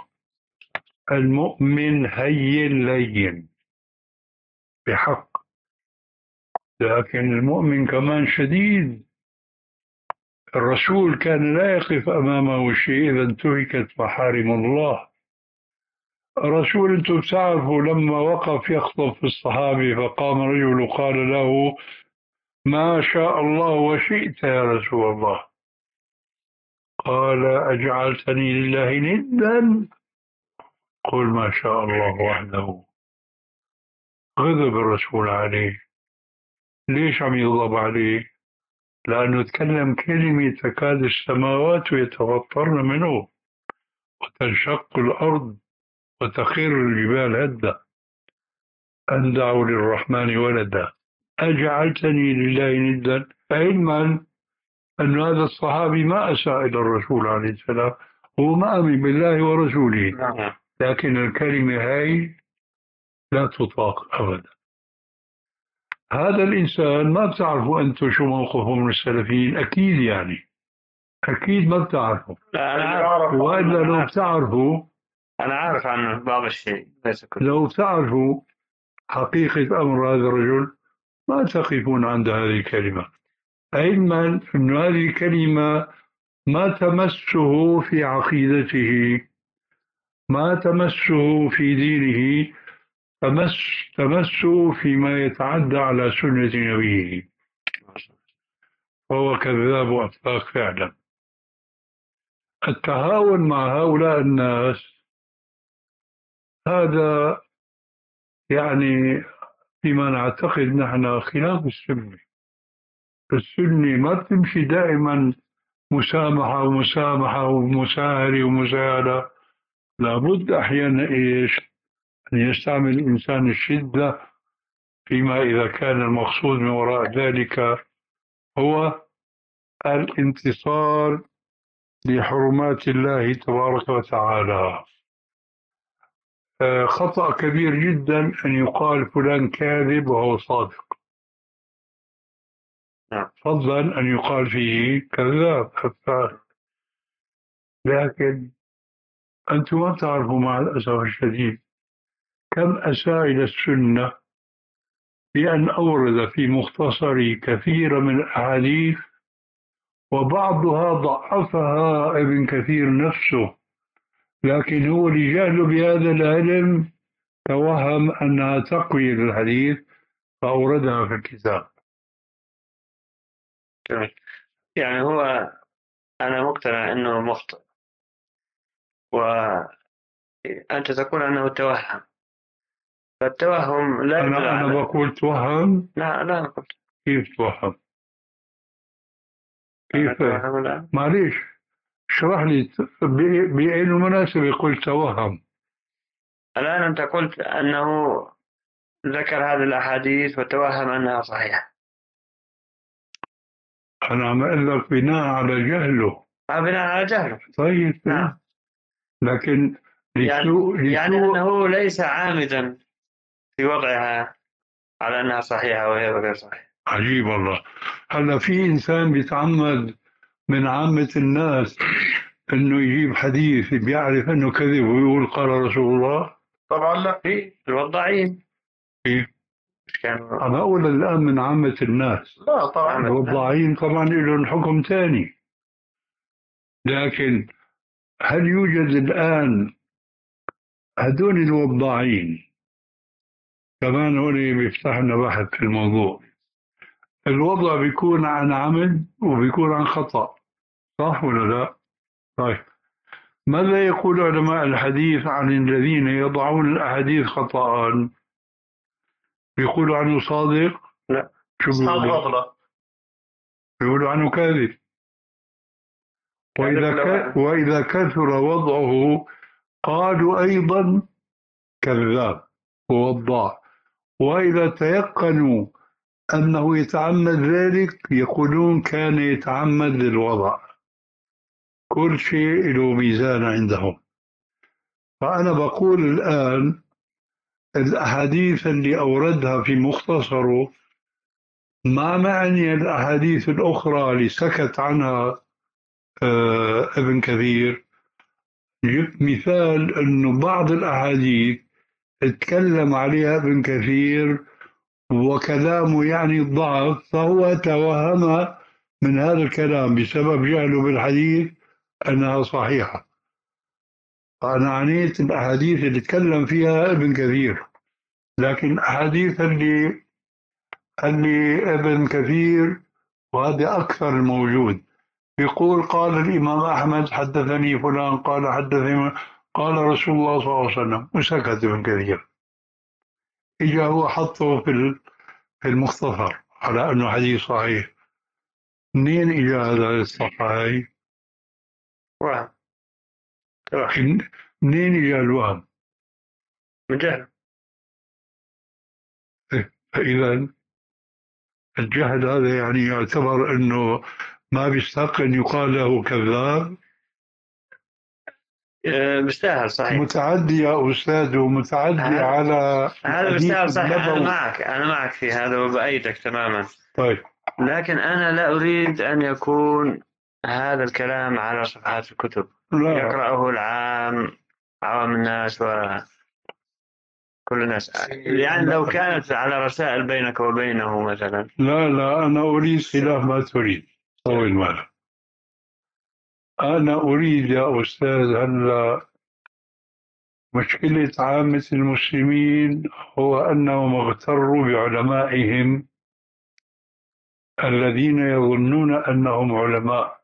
المؤمن هين لين بحق، لكن المؤمن كمان شديد. الرسول كان لا يقف أمامه شيء إذا انتهكت محارم الله. الرسول أنتم بتعرفوا لما وقف يخطب في الصحابة فقام رجل وقال له ما شاء الله وشئت يا رسول الله، قال أجعلتني لله ندا، قل ما شاء الله وحده. غضب الرسول عليه. ليش عم يغضب عليه؟ لأنه تكلم كلمة تكاد السماوات يتفطرن منه وتنشق الأرض وتخر الجبال هدا أن دعوا للرحمن ولدا أجعلتني لله ندا، علما أن هذا الصحابي ما أساء إلى الرسول عليه السلام، هو ما آمن بالله ورسوله، لكن الكلمة هاي لا تطاق أبدا. هذا الإنسان ما بتعرفوا أنتم شو موقفه من السلفيين، أكيد يعني أكيد ما بتعرفوا. لا أنا عارف، وإلا لو بتعرفوا، أنا عارف عنه بعض الشيء ليس كله. لو بتعرفوا حقيقة أمر هذا الرجل ما تقفون عند هذه الكلمة، علما أن هذه الكلمة ما تمسه في عقيدته، ما تمسه في دينه، تمس تمسه فيما يتعدى على سنة نبيه، وهو كذاب وأفاق فعلا. التهاون مع هؤلاء الناس هذا يعني فيما نعتقد نحن خلاف السنة. السنة ما بتمشي دائما مسامحة ومسامحة ومساهلة ومساهلة، لابد أحيانا إيش أن يستعمل الإنسان الشدة فيما إذا كان المقصود من وراء ذلك هو الانتصار لحرمات الله تبارك وتعالى. خطأ كبير جدا أن يقال فلان كاذب وهو صادق، فضلا أن يقال فيه كذاب كفار. لكن أنتم ما تعرفوا مع الأسف الشديد كم أساء إلى السنة بأن أورد في مختصر كثير من الأحاديث وبعضها ضعفها ابن كثير نفسه، لكن هو لجهله بهذا العلم توهم أنها تقوي للحديث فأوردها في الكتاب. يعني هو أنا مقتنع أنه مخطئ، وأنت تقول أنه توهم، فالتوهم لا أنا أنا على... بقول توهم. لا لا قلت. كيف توهم؟ كيف؟ توهم. معليش اشرح لي بأي مناسبة قلت توهم؟ الآن أنت قلت أنه ذكر هذه الأحاديث وتوهم أنها صحيحة. أنا عم أقول لك بناء على جهله. آه بناء على جهله. طيب. نعم. لكن لسوء يعني, يعني أنه ليس عامدا في وضعها على أنها صحيحة وهي غير صحيحة. عجيب والله. هلا في إنسان بيتعمد من عامة الناس إنه يجيب حديث بيعرف إنه كذب ويقول قال رسول الله؟ طبعا لا. في الوضاعين. إيه؟ كان أنا أقول الآن من عامة الناس. لا طبعا. الوضاعين طبعا لهم حكم ثاني، لكن هل يوجد الآن هدول الوضاعين كمان هون بيفتح لنا بحث في الموضوع. الوضع بيكون عن عمد وبيكون عن خطأ، صح ولا لا؟ طيب ماذا يقول علماء الحديث عن الذين يضعون الأحاديث خطأ؟ بيقولوا عنه صادق لا. شو أصحاب بيقولوا؟ فضلة. بيقولوا عنه كاذب. وإذا ك... وإذا كثر وضعه قالوا أيضا كذاب ووضاع. وإذا تيقنوا أنه يتعمد ذلك يقولون كان يتعمد للوضع. كل شيء له ميزان عندهم. فأنا بقول الآن الأحاديث اللي أوردها في مختصره ما معني الأحاديث الأخرى اللي سكت عنها آه ابن كثير. جبت مثال أنه بعض الأحاديث اتكلم عليها ابن كثير وكلامه يعني ضعف، فهو توهم من هذا الكلام بسبب جهله بالحديث أنها صحيحة. فأنا عنيت الأحاديث اللي تكلم فيها ابن كثير، لكن الأحاديث اللي اللي ابن كثير وهذا أكثر الموجود يقول قال الإمام أحمد حدثني فلان قال حدثني قال رسول الله صلى الله عليه وسلم، وسكت ابن كثير. إجا هو حطه في في المختصر على أنه حديث صحيح. منين إجا هذا الصحيح؟ وهم. منين إجا الوهم؟ من جهل. فإذا الجهل هذا يعني يعتبر أنه ما بيستحق أن يقال له كذاب. بيستاهل صحيح. متعدي يا أستاذ، ومتعدي على هذا بيستاهل صحيح. أنا معك أنا معك في هذا وبأيدك تماما. طيب، لكن أنا لا أريد أن يكون هذا الكلام على صفحات الكتب لا. يقرأه العام عوام الناس وكل الناس. يعني لو كانت على رسائل بينك وبينه مثلا. لا لا، أنا أريد خلاف ما تريد. طول بالك. أنا أريد يا أستاذ هلا مشكلة عامة المسلمين هو أنهم اغتروا بعلمائهم الذين يظنون أنهم علماء.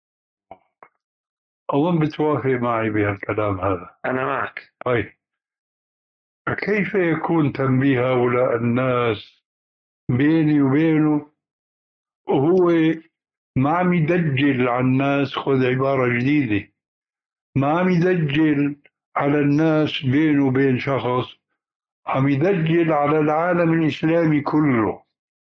أظن بتوافق معي بهالكلام هذا. أنا معك. طيب، فكيف يكون تنبيه هؤلاء الناس بيني وبينه وهو ما عم يدجل على الناس؟ خذ عبارة جديدة، ما عم يدجل على الناس بينه وبين شخص، عم يدجل على العالم الإسلامي كله.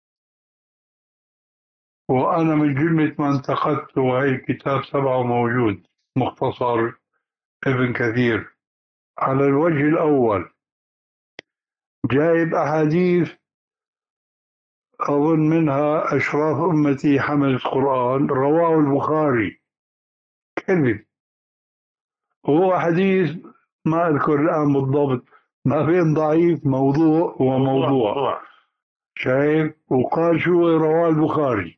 وأنا من جملة ما انتقدت، وهي الكتاب تبعه موجود مختصر ابن كثير، على الوجه الأول جايب أحاديث أظن منها أشراف أمتي حمل القرآن رواه البخاري، كذب. وهو حديث ما أذكر الآن بالضبط، ما بين ضعيف موضوع وموضوع. شايف؟ وقال شو رواه البخاري.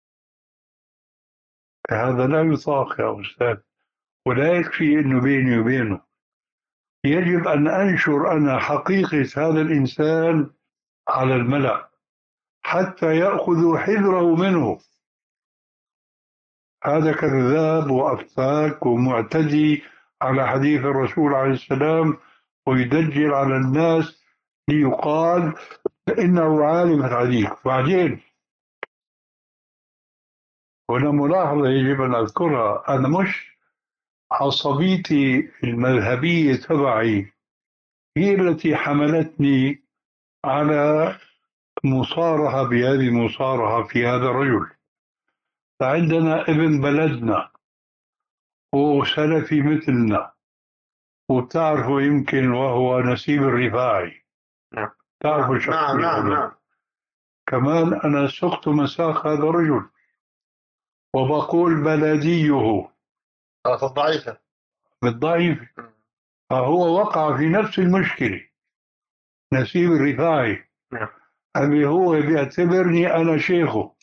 هذا لا يطاق يا أستاذ، ولا يكفي أنه بيني وبينه. يجب أن أنشر أنا حقيقة هذا الإنسان على الملأ حتى يأخذوا حذره منه. هذا كذاب وأفتاك ومعتدي على حديث الرسول عليه السلام، ويدجل على الناس ليقال إنه عالم الحديث. بعدين هنا ملاحظة يجب أن أذكرها، أنا مش عصبيتي المذهبية تبعي هي التي حملتني على مصارحة بهذه المصارحة في هذا الرجل. فعندنا ابن بلدنا وسلفي مثلنا، وبتعرفوا يمكن وهو نسيب الرفاعي. نعم. تعرفوا الشخص. نعم نعم نعم. كمان أنا سقت مساق هذا الرجل وبقول بلديه في الضعيفة بالضعيف. فهو وقع في نفس المشكلة. نسيب الرفاعي نعم. أبي هو بيعتبرني أنا شيخه،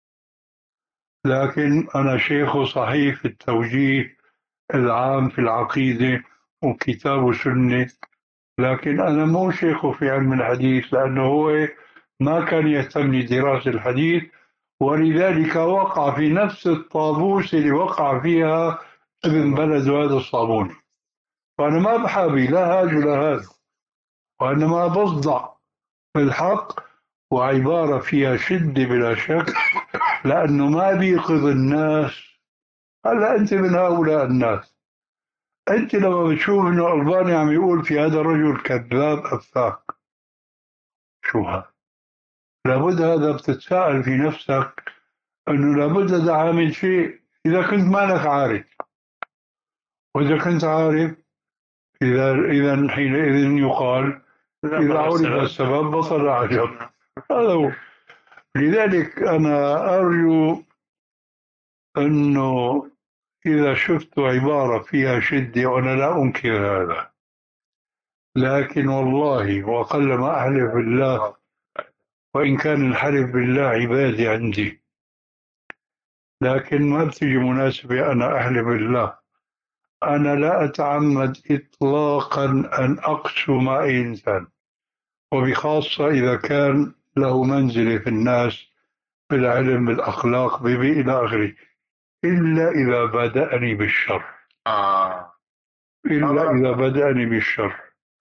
لكن أنا شيخه صحيح في التوجيه العام في العقيدة وكتاب وسنة، لكن أنا مو شيخه في علم الحديث، لأنه هو ما كان يهتم لدراسة الحديث، ولذلك وقع في نفس الطابوس اللي وقع فيها ابن بلد هذا الصابوني. فأنا ما بحابي لا هذا ولا هذا، وإنما بصدع في الحق وعبارة فيها شدة بلا شك، لأنه ما بيقظ الناس. هلا أنت من هؤلاء الناس، أنت لما بتشوف إنه ألباني عم يقول في هذا الرجل كذاب أفاك، شو هذا؟ لابد هذا بتتساءل في نفسك أنه لابد هذا عامل شيء. إذا كنت مالك عارف، وإذا كنت عارف، إذا إذا حينئذ يقال إذا عرف السبب بطل العجب. هذا هو. لذلك أنا أرجو أنه إذا شفت عبارة فيها شدة، وأنا لا أنكر هذا، لكن والله وأقل ما أحلف بالله، وإن كان الحلف بالله عبادي عندي، لكن ما بتجي مناسبة أنا أحلف بالله. أنا لا أتعمد إطلاقا أن أقسو مع أي إنسان، وبخاصة إذا كان له منزلة في الناس بالعلم بالأخلاق ببي إلى آخره، إلا إذا بدأني بالشر. آه. إلا إذا بدأني بالشر،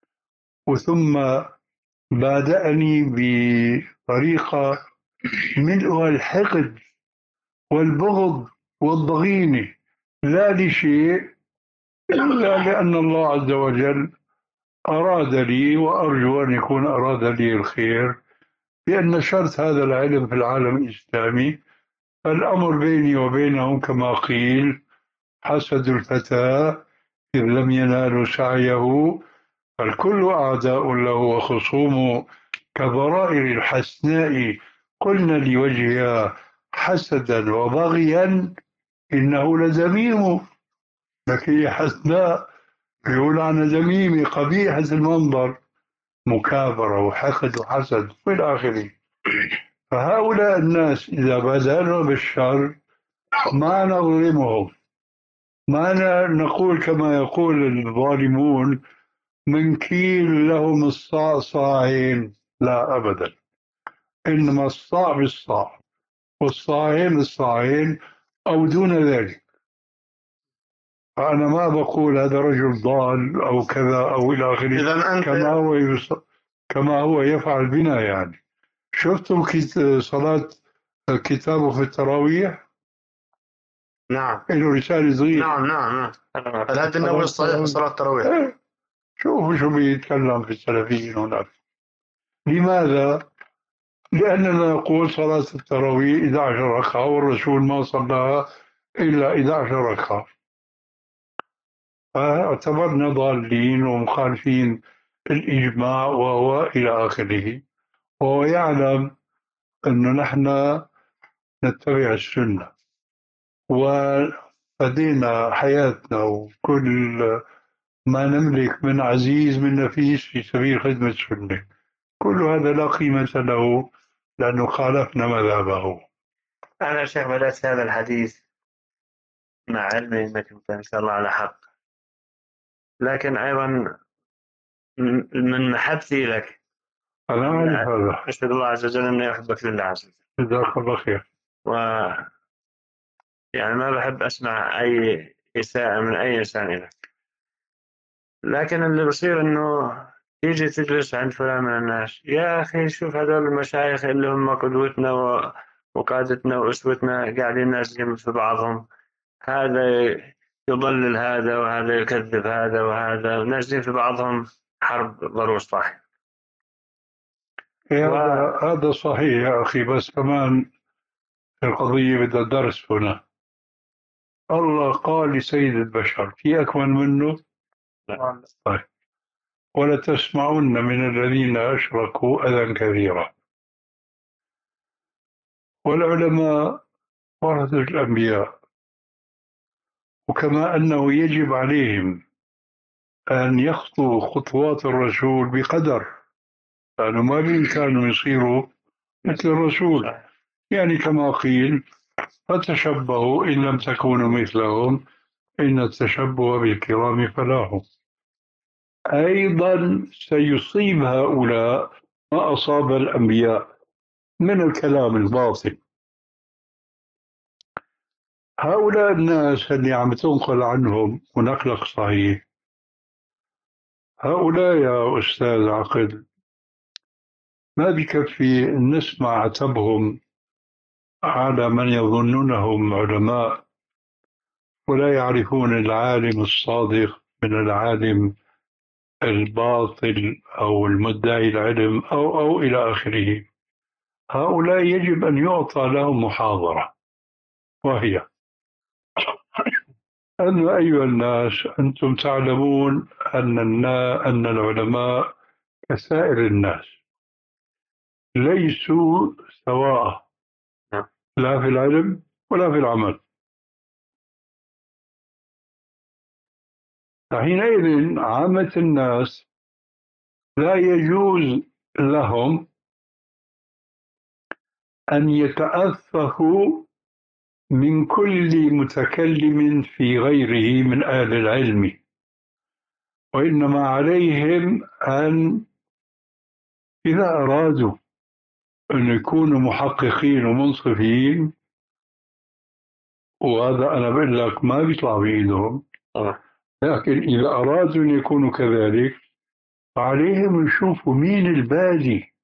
وثم بادأني بطريقة ملؤها الحقد والبغض والضغينة، لا لشيء إلا لأن الله عز وجل أراد لي، وأرجو أن يكون أراد لي الخير، لأن شرط هذا العلم في العالم الإسلامي الأمر بيني وبينهم كما قيل: حسد الفتى إذ لم ينالوا سعيه، فالكل أعداء له وخصومه، كضرائر الحسناء قلنا لوجهها حسدا وبغيا إنه لذميم. لكن هي حسناء يقول عنها ذميمة قبيحة المنظر، مكابرة وحقد وحسد والى آخره. فهؤلاء الناس إذا بدأنا بالشر ما نظلمهم، ما نقول كما يقول الظالمون من كيل لهم الصاع صاعين، لا أبدا، إنما الصاع بالصاع والصاعين الصاعين أو دون ذلك. فأنا ما بقول هذا رجل ضال أو كذا أو إلى آخره، إذا أنت كما هو يص... كما هو يفعل بنا. يعني شفتم كت... صلاة كتابه في التراويح؟ نعم له رسالة صغيرة. نعم نعم نعم الهدي النبوي الصحيح في صلاة التراويح. إيه. شوفوا شو بيتكلم في السلفيين هناك. لماذا؟ لأننا نقول صلاة التراويح إحدى عشرة ركعة، والرسول ما صلاها إلا إحدى عشرة ركعة، فاعتبرنا ضالين ومخالفين الإجماع وهو إلى آخره. وهو يعلم أنه نحن نتبع السنة، وفدينا حياتنا وكل ما نملك من عزيز من نفيس في سبيل خدمة السنة. كل هذا لا قيمة له لأنه خالفنا مذهبه. أنا يا شيخ بدأت هذا الحديث مع علمي أنك أنت إن شاء الله على حق، لكن أيضا من محبتي لك أنا أعرف هذا. أشهد الله عز وجل أني أحبك لله عز وجل، جزاك الله خير. و يعني ما بحب أسمع أي إساءة من أي إنسان إليك، لكن اللي بصير إنه تيجي تجلس عند فلان من الناس، يا أخي شوف هذول المشايخ اللي هم قدوتنا وقادتنا وأسوتنا قاعدين نازلين في بعضهم، هذا يضلل هذا وهذا يكذب هذا وهذا، نازلين في بعضهم حرب ضروس صاحي. هذا و... هذا صحيح يا أخي، بس كمان القضية بدها درس هنا. الله قال لسيد البشر في أكمل منه؟ طيب. ولتسمعن من الذين أشركوا أذى كثيرا. والعلماء ورثة الأنبياء، وكما أنه يجب عليهم أن يخطوا خطوات الرسول بقدر، لأنه ما بإمكانهم يصيروا مثل الرسول. يعني كما قيل: فتشبهوا إن لم تكونوا مثلهم إن التشبه بالكرام فلاح. أيضا سيصيب هؤلاء ما أصاب الأنبياء من الكلام الباطل. هؤلاء الناس اللي عم تنقل عنهم ونقلك صحيح، هؤلاء يا أستاذ عقل ما بكفي نسمع عتبهم على من يظنونهم علماء ولا يعرفون العالم الصادق من العالم الباطل أو المدعي العلم أو أو إلى آخره. هؤلاء يجب أن يعطى لهم محاضرة، وهي أن أيها الناس أنتم تعلمون أن النا أن العلماء كسائر الناس ليسوا سواء لا في العلم ولا في العمل. حينئذ عامة الناس لا يجوز لهم أن يتأفهوا من كل متكلم في غيره من أهل العلم، وإنما عليهم أن إذا أرادوا أن يكونوا محققين ومنصفين، وهذا أنا بقول لك ما بيطلع بإيدهم، لكن إذا أرادوا أن يكونوا كذلك فعليهم يشوفوا مين البادي،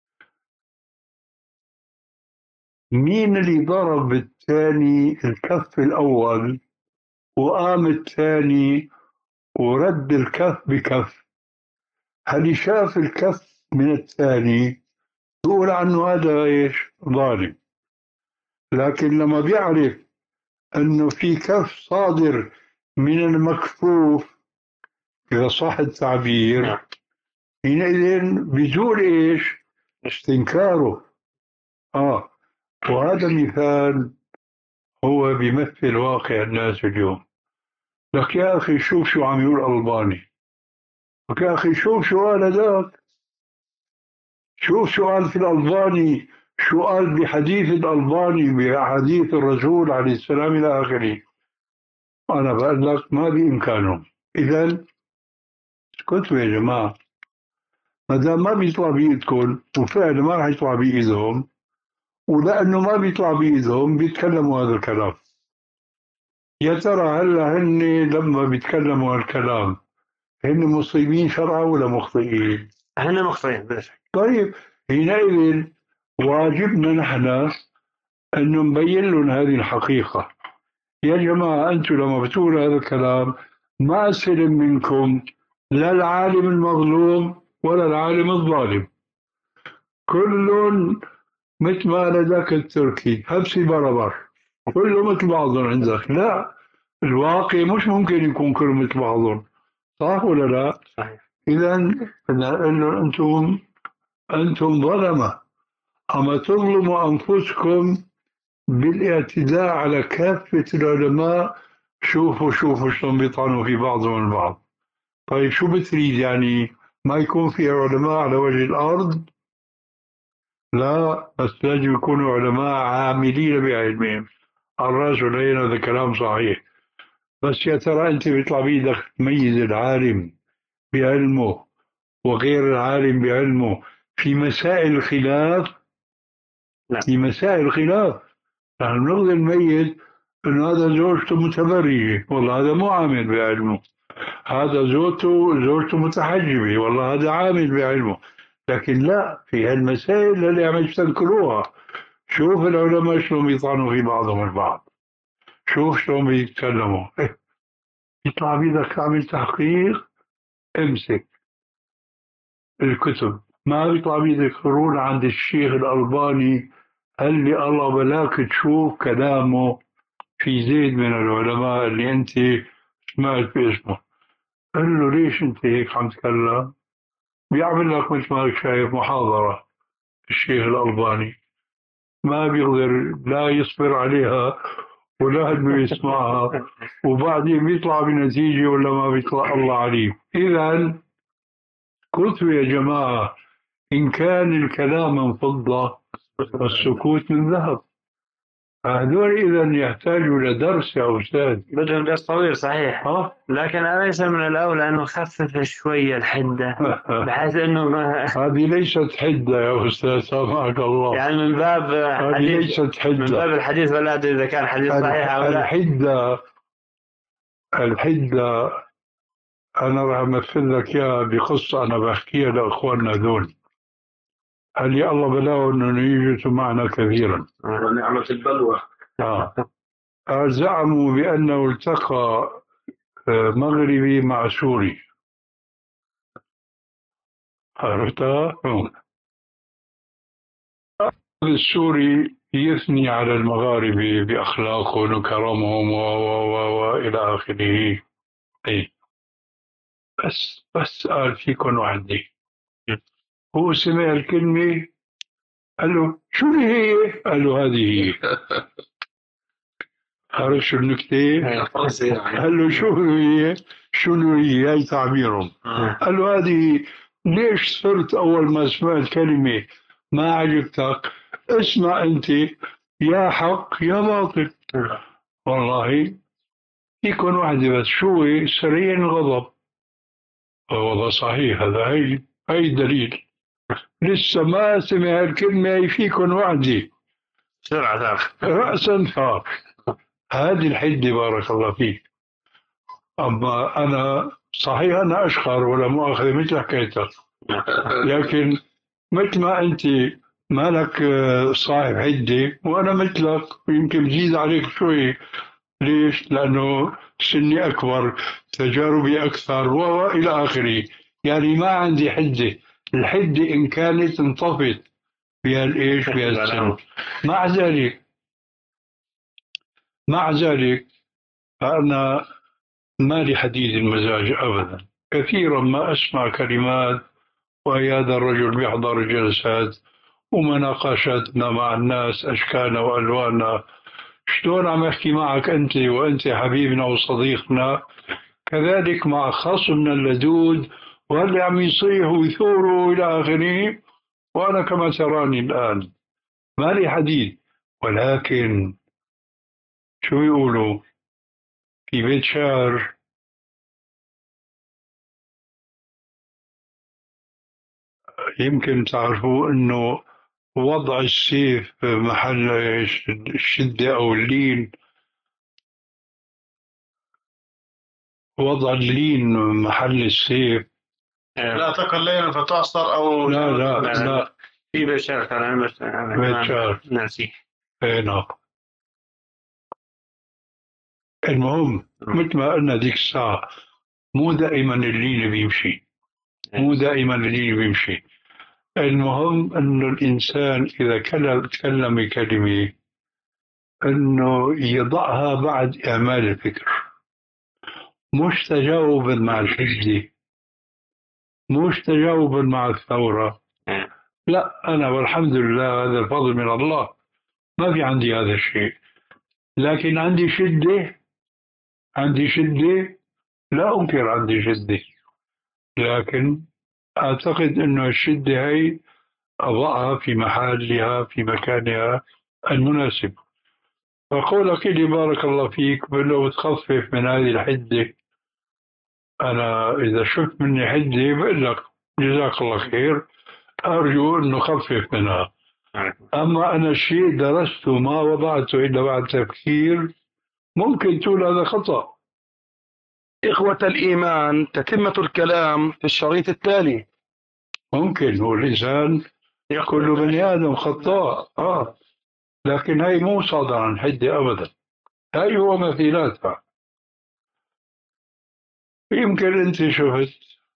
مين اللي ضرب الثاني الكف الأول وقام الثاني ورد الكف بكف. هل شاف الكف من الثاني يقول عنه هذا إيش ظالم، لكن لما بيعرف أنه في كف صادر من المكفوف إذا صح التعبير، حينئذ بيزول إيش استنكاره. آه وهذا مثال هو بيمثل واقع الناس اليوم. لك يا أخي شوف شو عم يقول ألباني، لك يا أخي شوف شو قال هذاك، شوف شو قال في الألباني، شو قال بحديث الألباني بحديث الرسول عليه السلام إلى آخره. أنا بقول لك ما بإمكانهم. إذا اسكتوا يا جماعة، ما دام ما بيطلع بإيدكم وفعلا ما راح يطلع بإيدهم، ولأنه ما بيطلع بإيدهم بيتكلموا هذا الكلام. يا ترى هلا هن لما بيتكلموا هالكلام هن مصيبين شرعا ولا مخطئين؟ هن مخطئين بلا شك. طيب حينئذ واجبنا نحن أن نبين لهم هذه الحقيقة. يا جماعة أنتم لما بتقولوا هذا الكلام ما أسلم منكم لا العالم المظلوم ولا العالم الظالم، كل مثل ما لديك التركي هبسي بربر، كله مثل بعضهم عندك. لا، الواقع مش ممكن يكون كله مثل بعضهم، صح ولا لا؟ صحيح. إذا أنتم أنتم ظلمة، أما تظلموا أنفسكم بالاعتداء على كافة العلماء. شوفوا شوفوا شلون بيطعنوا في بعضهم البعض. طيب شو بتريد يعني ما يكون في علماء على وجه الأرض؟ لا، بس لازم يكونوا علماء عاملين بعلمهم. الراس والعين، هذا كلام صحيح. بس يا ترى أنت بيطلع بإيدك تميز العالم بعلمه وغير العالم بعلمه في مسائل الخلاف؟ لا. في مسائل الخلاف نحن بنقدر نميز انه هذا زوجته متبرجه، والله هذا مو عامل بعلمه. هذا زوجته زوجته متحجبه، والله هذا عامل بعلمه. لكن لا، في هالمسائل اللي عم يستنكروها، شوف العلماء شلون بيطعنوا في بعضهم البعض، شوف شلون بيتكلموا. إيه، يطلع بيدك عامل تحقيق، امسك الكتب. ما بيطلع بيدك رول عند الشيخ الألباني اللي الله بلاك تشوف كلامه في زيد من العلماء اللي انت سمعت باسمه، قل له ليش انت هيك عم تتكلم؟ بيعمل لك مثل ما شايف محاضرة الشيخ الألباني، ما بيقدر لا يصبر عليها ولا انه يسمعها، وبعدين بيطلع بنتيجة ولا ما بيطلع الله عليم. إذا كتبوا يا جماعة، إن كان الكلام من فضة والسكوت من ذهب. هذول إذا يحتاجوا لدرس يا أستاذ. بدهم درس طويل صحيح. ها؟ لكن أليس من الأولى أن نخفف شوية الحدة بحيث أنه ما هذه ليست حدة يا أستاذ، سامحك الله. يعني من باب هذه حديث، ليست حدة، من باب الحديث ولا أدري إذا كان حديث صحيح أو لا. الحدة الحدة أنا راح أمثل لك إياها بقصة أنا بحكيها لأخواننا ذول. هل يا الله بلاه أنه يجلس معنا كثيرا. ونعمة البلوى. آه. زعموا بأنه التقى مغربي مع سوري، عرفتها؟ السوري يثني على المغاربة بأخلاقهم وكرمهم و و و وإلى آخره. أي بس بس قال فيكم وحدة، هو سمع الكلمة قال له شو هي؟ قال له هذه هي. عرف شو النكتة؟ قال له شو هي؟ شنو هي؟ هاي تعبيرهم. قال له هذه. ليش صرت أول ما سمعت كلمة ما عجبتك اسمع أنت يا حق يا باطل. والله يكون واحدة بس شو هي؟ سريع الغضب. والله صحيح هذا هي هي دليل. لسه ما سمع الكلمة هي فيكم وحدة سرعة رأسا ثار. هذه الحدة بارك الله فيك. أما أنا صحيح أنا أشخر ولا مؤاخذة مثل حكيتك، لكن مثل ما أنت مالك صاحب حدة وأنا مثلك يمكن بزيد عليك شوي. ليش؟ لأنه سني أكبر، تجاربي أكثر وإلى آخره. يعني ما عندي حدة. الحدة إن كانت انطفت بها الإيش بها السن. مع ذلك مع ذلك أنا مالي حديد المزاج أبدا. كثيرا ما أسمع كلمات وهي هذا الرجل بيحضر جلسات ومناقشاتنا مع الناس أشكالنا وألواننا. شلون عم أحكي معك أنت وأنت حبيبنا وصديقنا، كذلك مع خصمنا اللدود واللي عم يصيح ويثور وإلى آخره. وأنا كما تراني الآن مالي حديد. ولكن شو يقولوا في بيت شعر يمكن تعرفوا أنه وضع السيف محل الشدة أو اللين، وضع اللين محل السيف. لا تكن ليلا فتعصر أو لا لا لا في بشار كلام بس بيت شعر ناسي. إيه نعم. المهم مثل ما قلنا ذيك الساعة مو دائما اللين بيمشي، مو دائما اللين بيمشي. المهم أنه الإنسان إذا كلم تكلم كلمة أنه يضعها بعد إعمال الفكر، مش تجاوبا مع الحجة، مش تجاوبا مع الثورة. لا أنا والحمد لله هذا الفضل من الله ما في عندي هذا الشيء. لكن عندي شدة، عندي شدة لا أنكر عندي شدة، لكن أعتقد أنه الشدة هي أضعها في محلها في مكانها المناسب. فقولك لي بارك الله فيك لو تخفف من هذه الحدة، أنا إذا شفت مني حدة بقول لك جزاك الله خير، أرجو أنه خفف منها. أما أنا الشيء درسته ما وضعته إلا بعد تفكير ممكن تقول هذا خطأ. إخوة الإيمان، تتمة الكلام في الشريط التالي. ممكن هو الإنسان كل بني آدم خطاء آه، لكن هاي مو صادرة عن حدة أبدا، هاي هو مثيلاتها. يمكن أنت شفت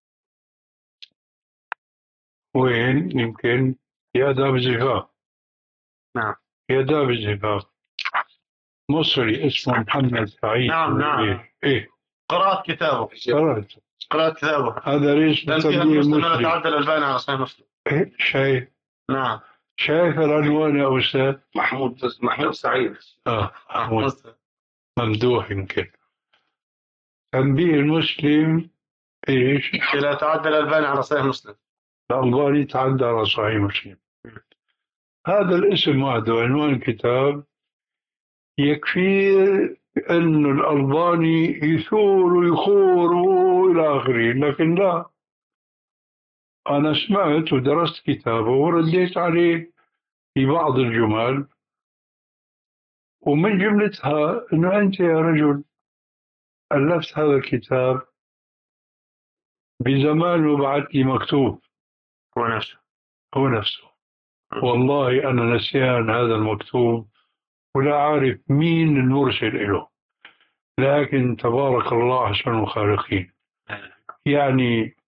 وين يمكن في آداب الزفاف. نعم في آداب الزفاف مصري اسمه محمد سعيد. نعم نعم إيه, إيه. قرأت كتابه قرأت قرأت كتابه هذا ليش كان فيها بسميه المسلم مسلم. تعدل الباني على صحيح مسلم. إيه شايف نعم شايف العنوان يا أستاذ محمود محمود سعيد. آه محمود ممدوح يمكن. تنبيه المسلم إيش؟ إلى تعدل الباني على صحيح مسلم. الألباني تعدى على صحيح مسلم. هذا الاسم وحده عنوان الكتاب يكفي أن الألباني يثور ويخور وإلى آخره. لكن لا، أنا سمعت ودرست كتابه ورديت عليه في بعض الجمل، ومن جملتها أنه أنت يا رجل ألفت هذا الكتاب بزمان وبعت لي مكتوب. هو نفسه هو نفسه والله أنا نسيان هذا المكتوب ولا عارف مين المرسل له، لكن تبارك الله أحسن الخالقين. يعني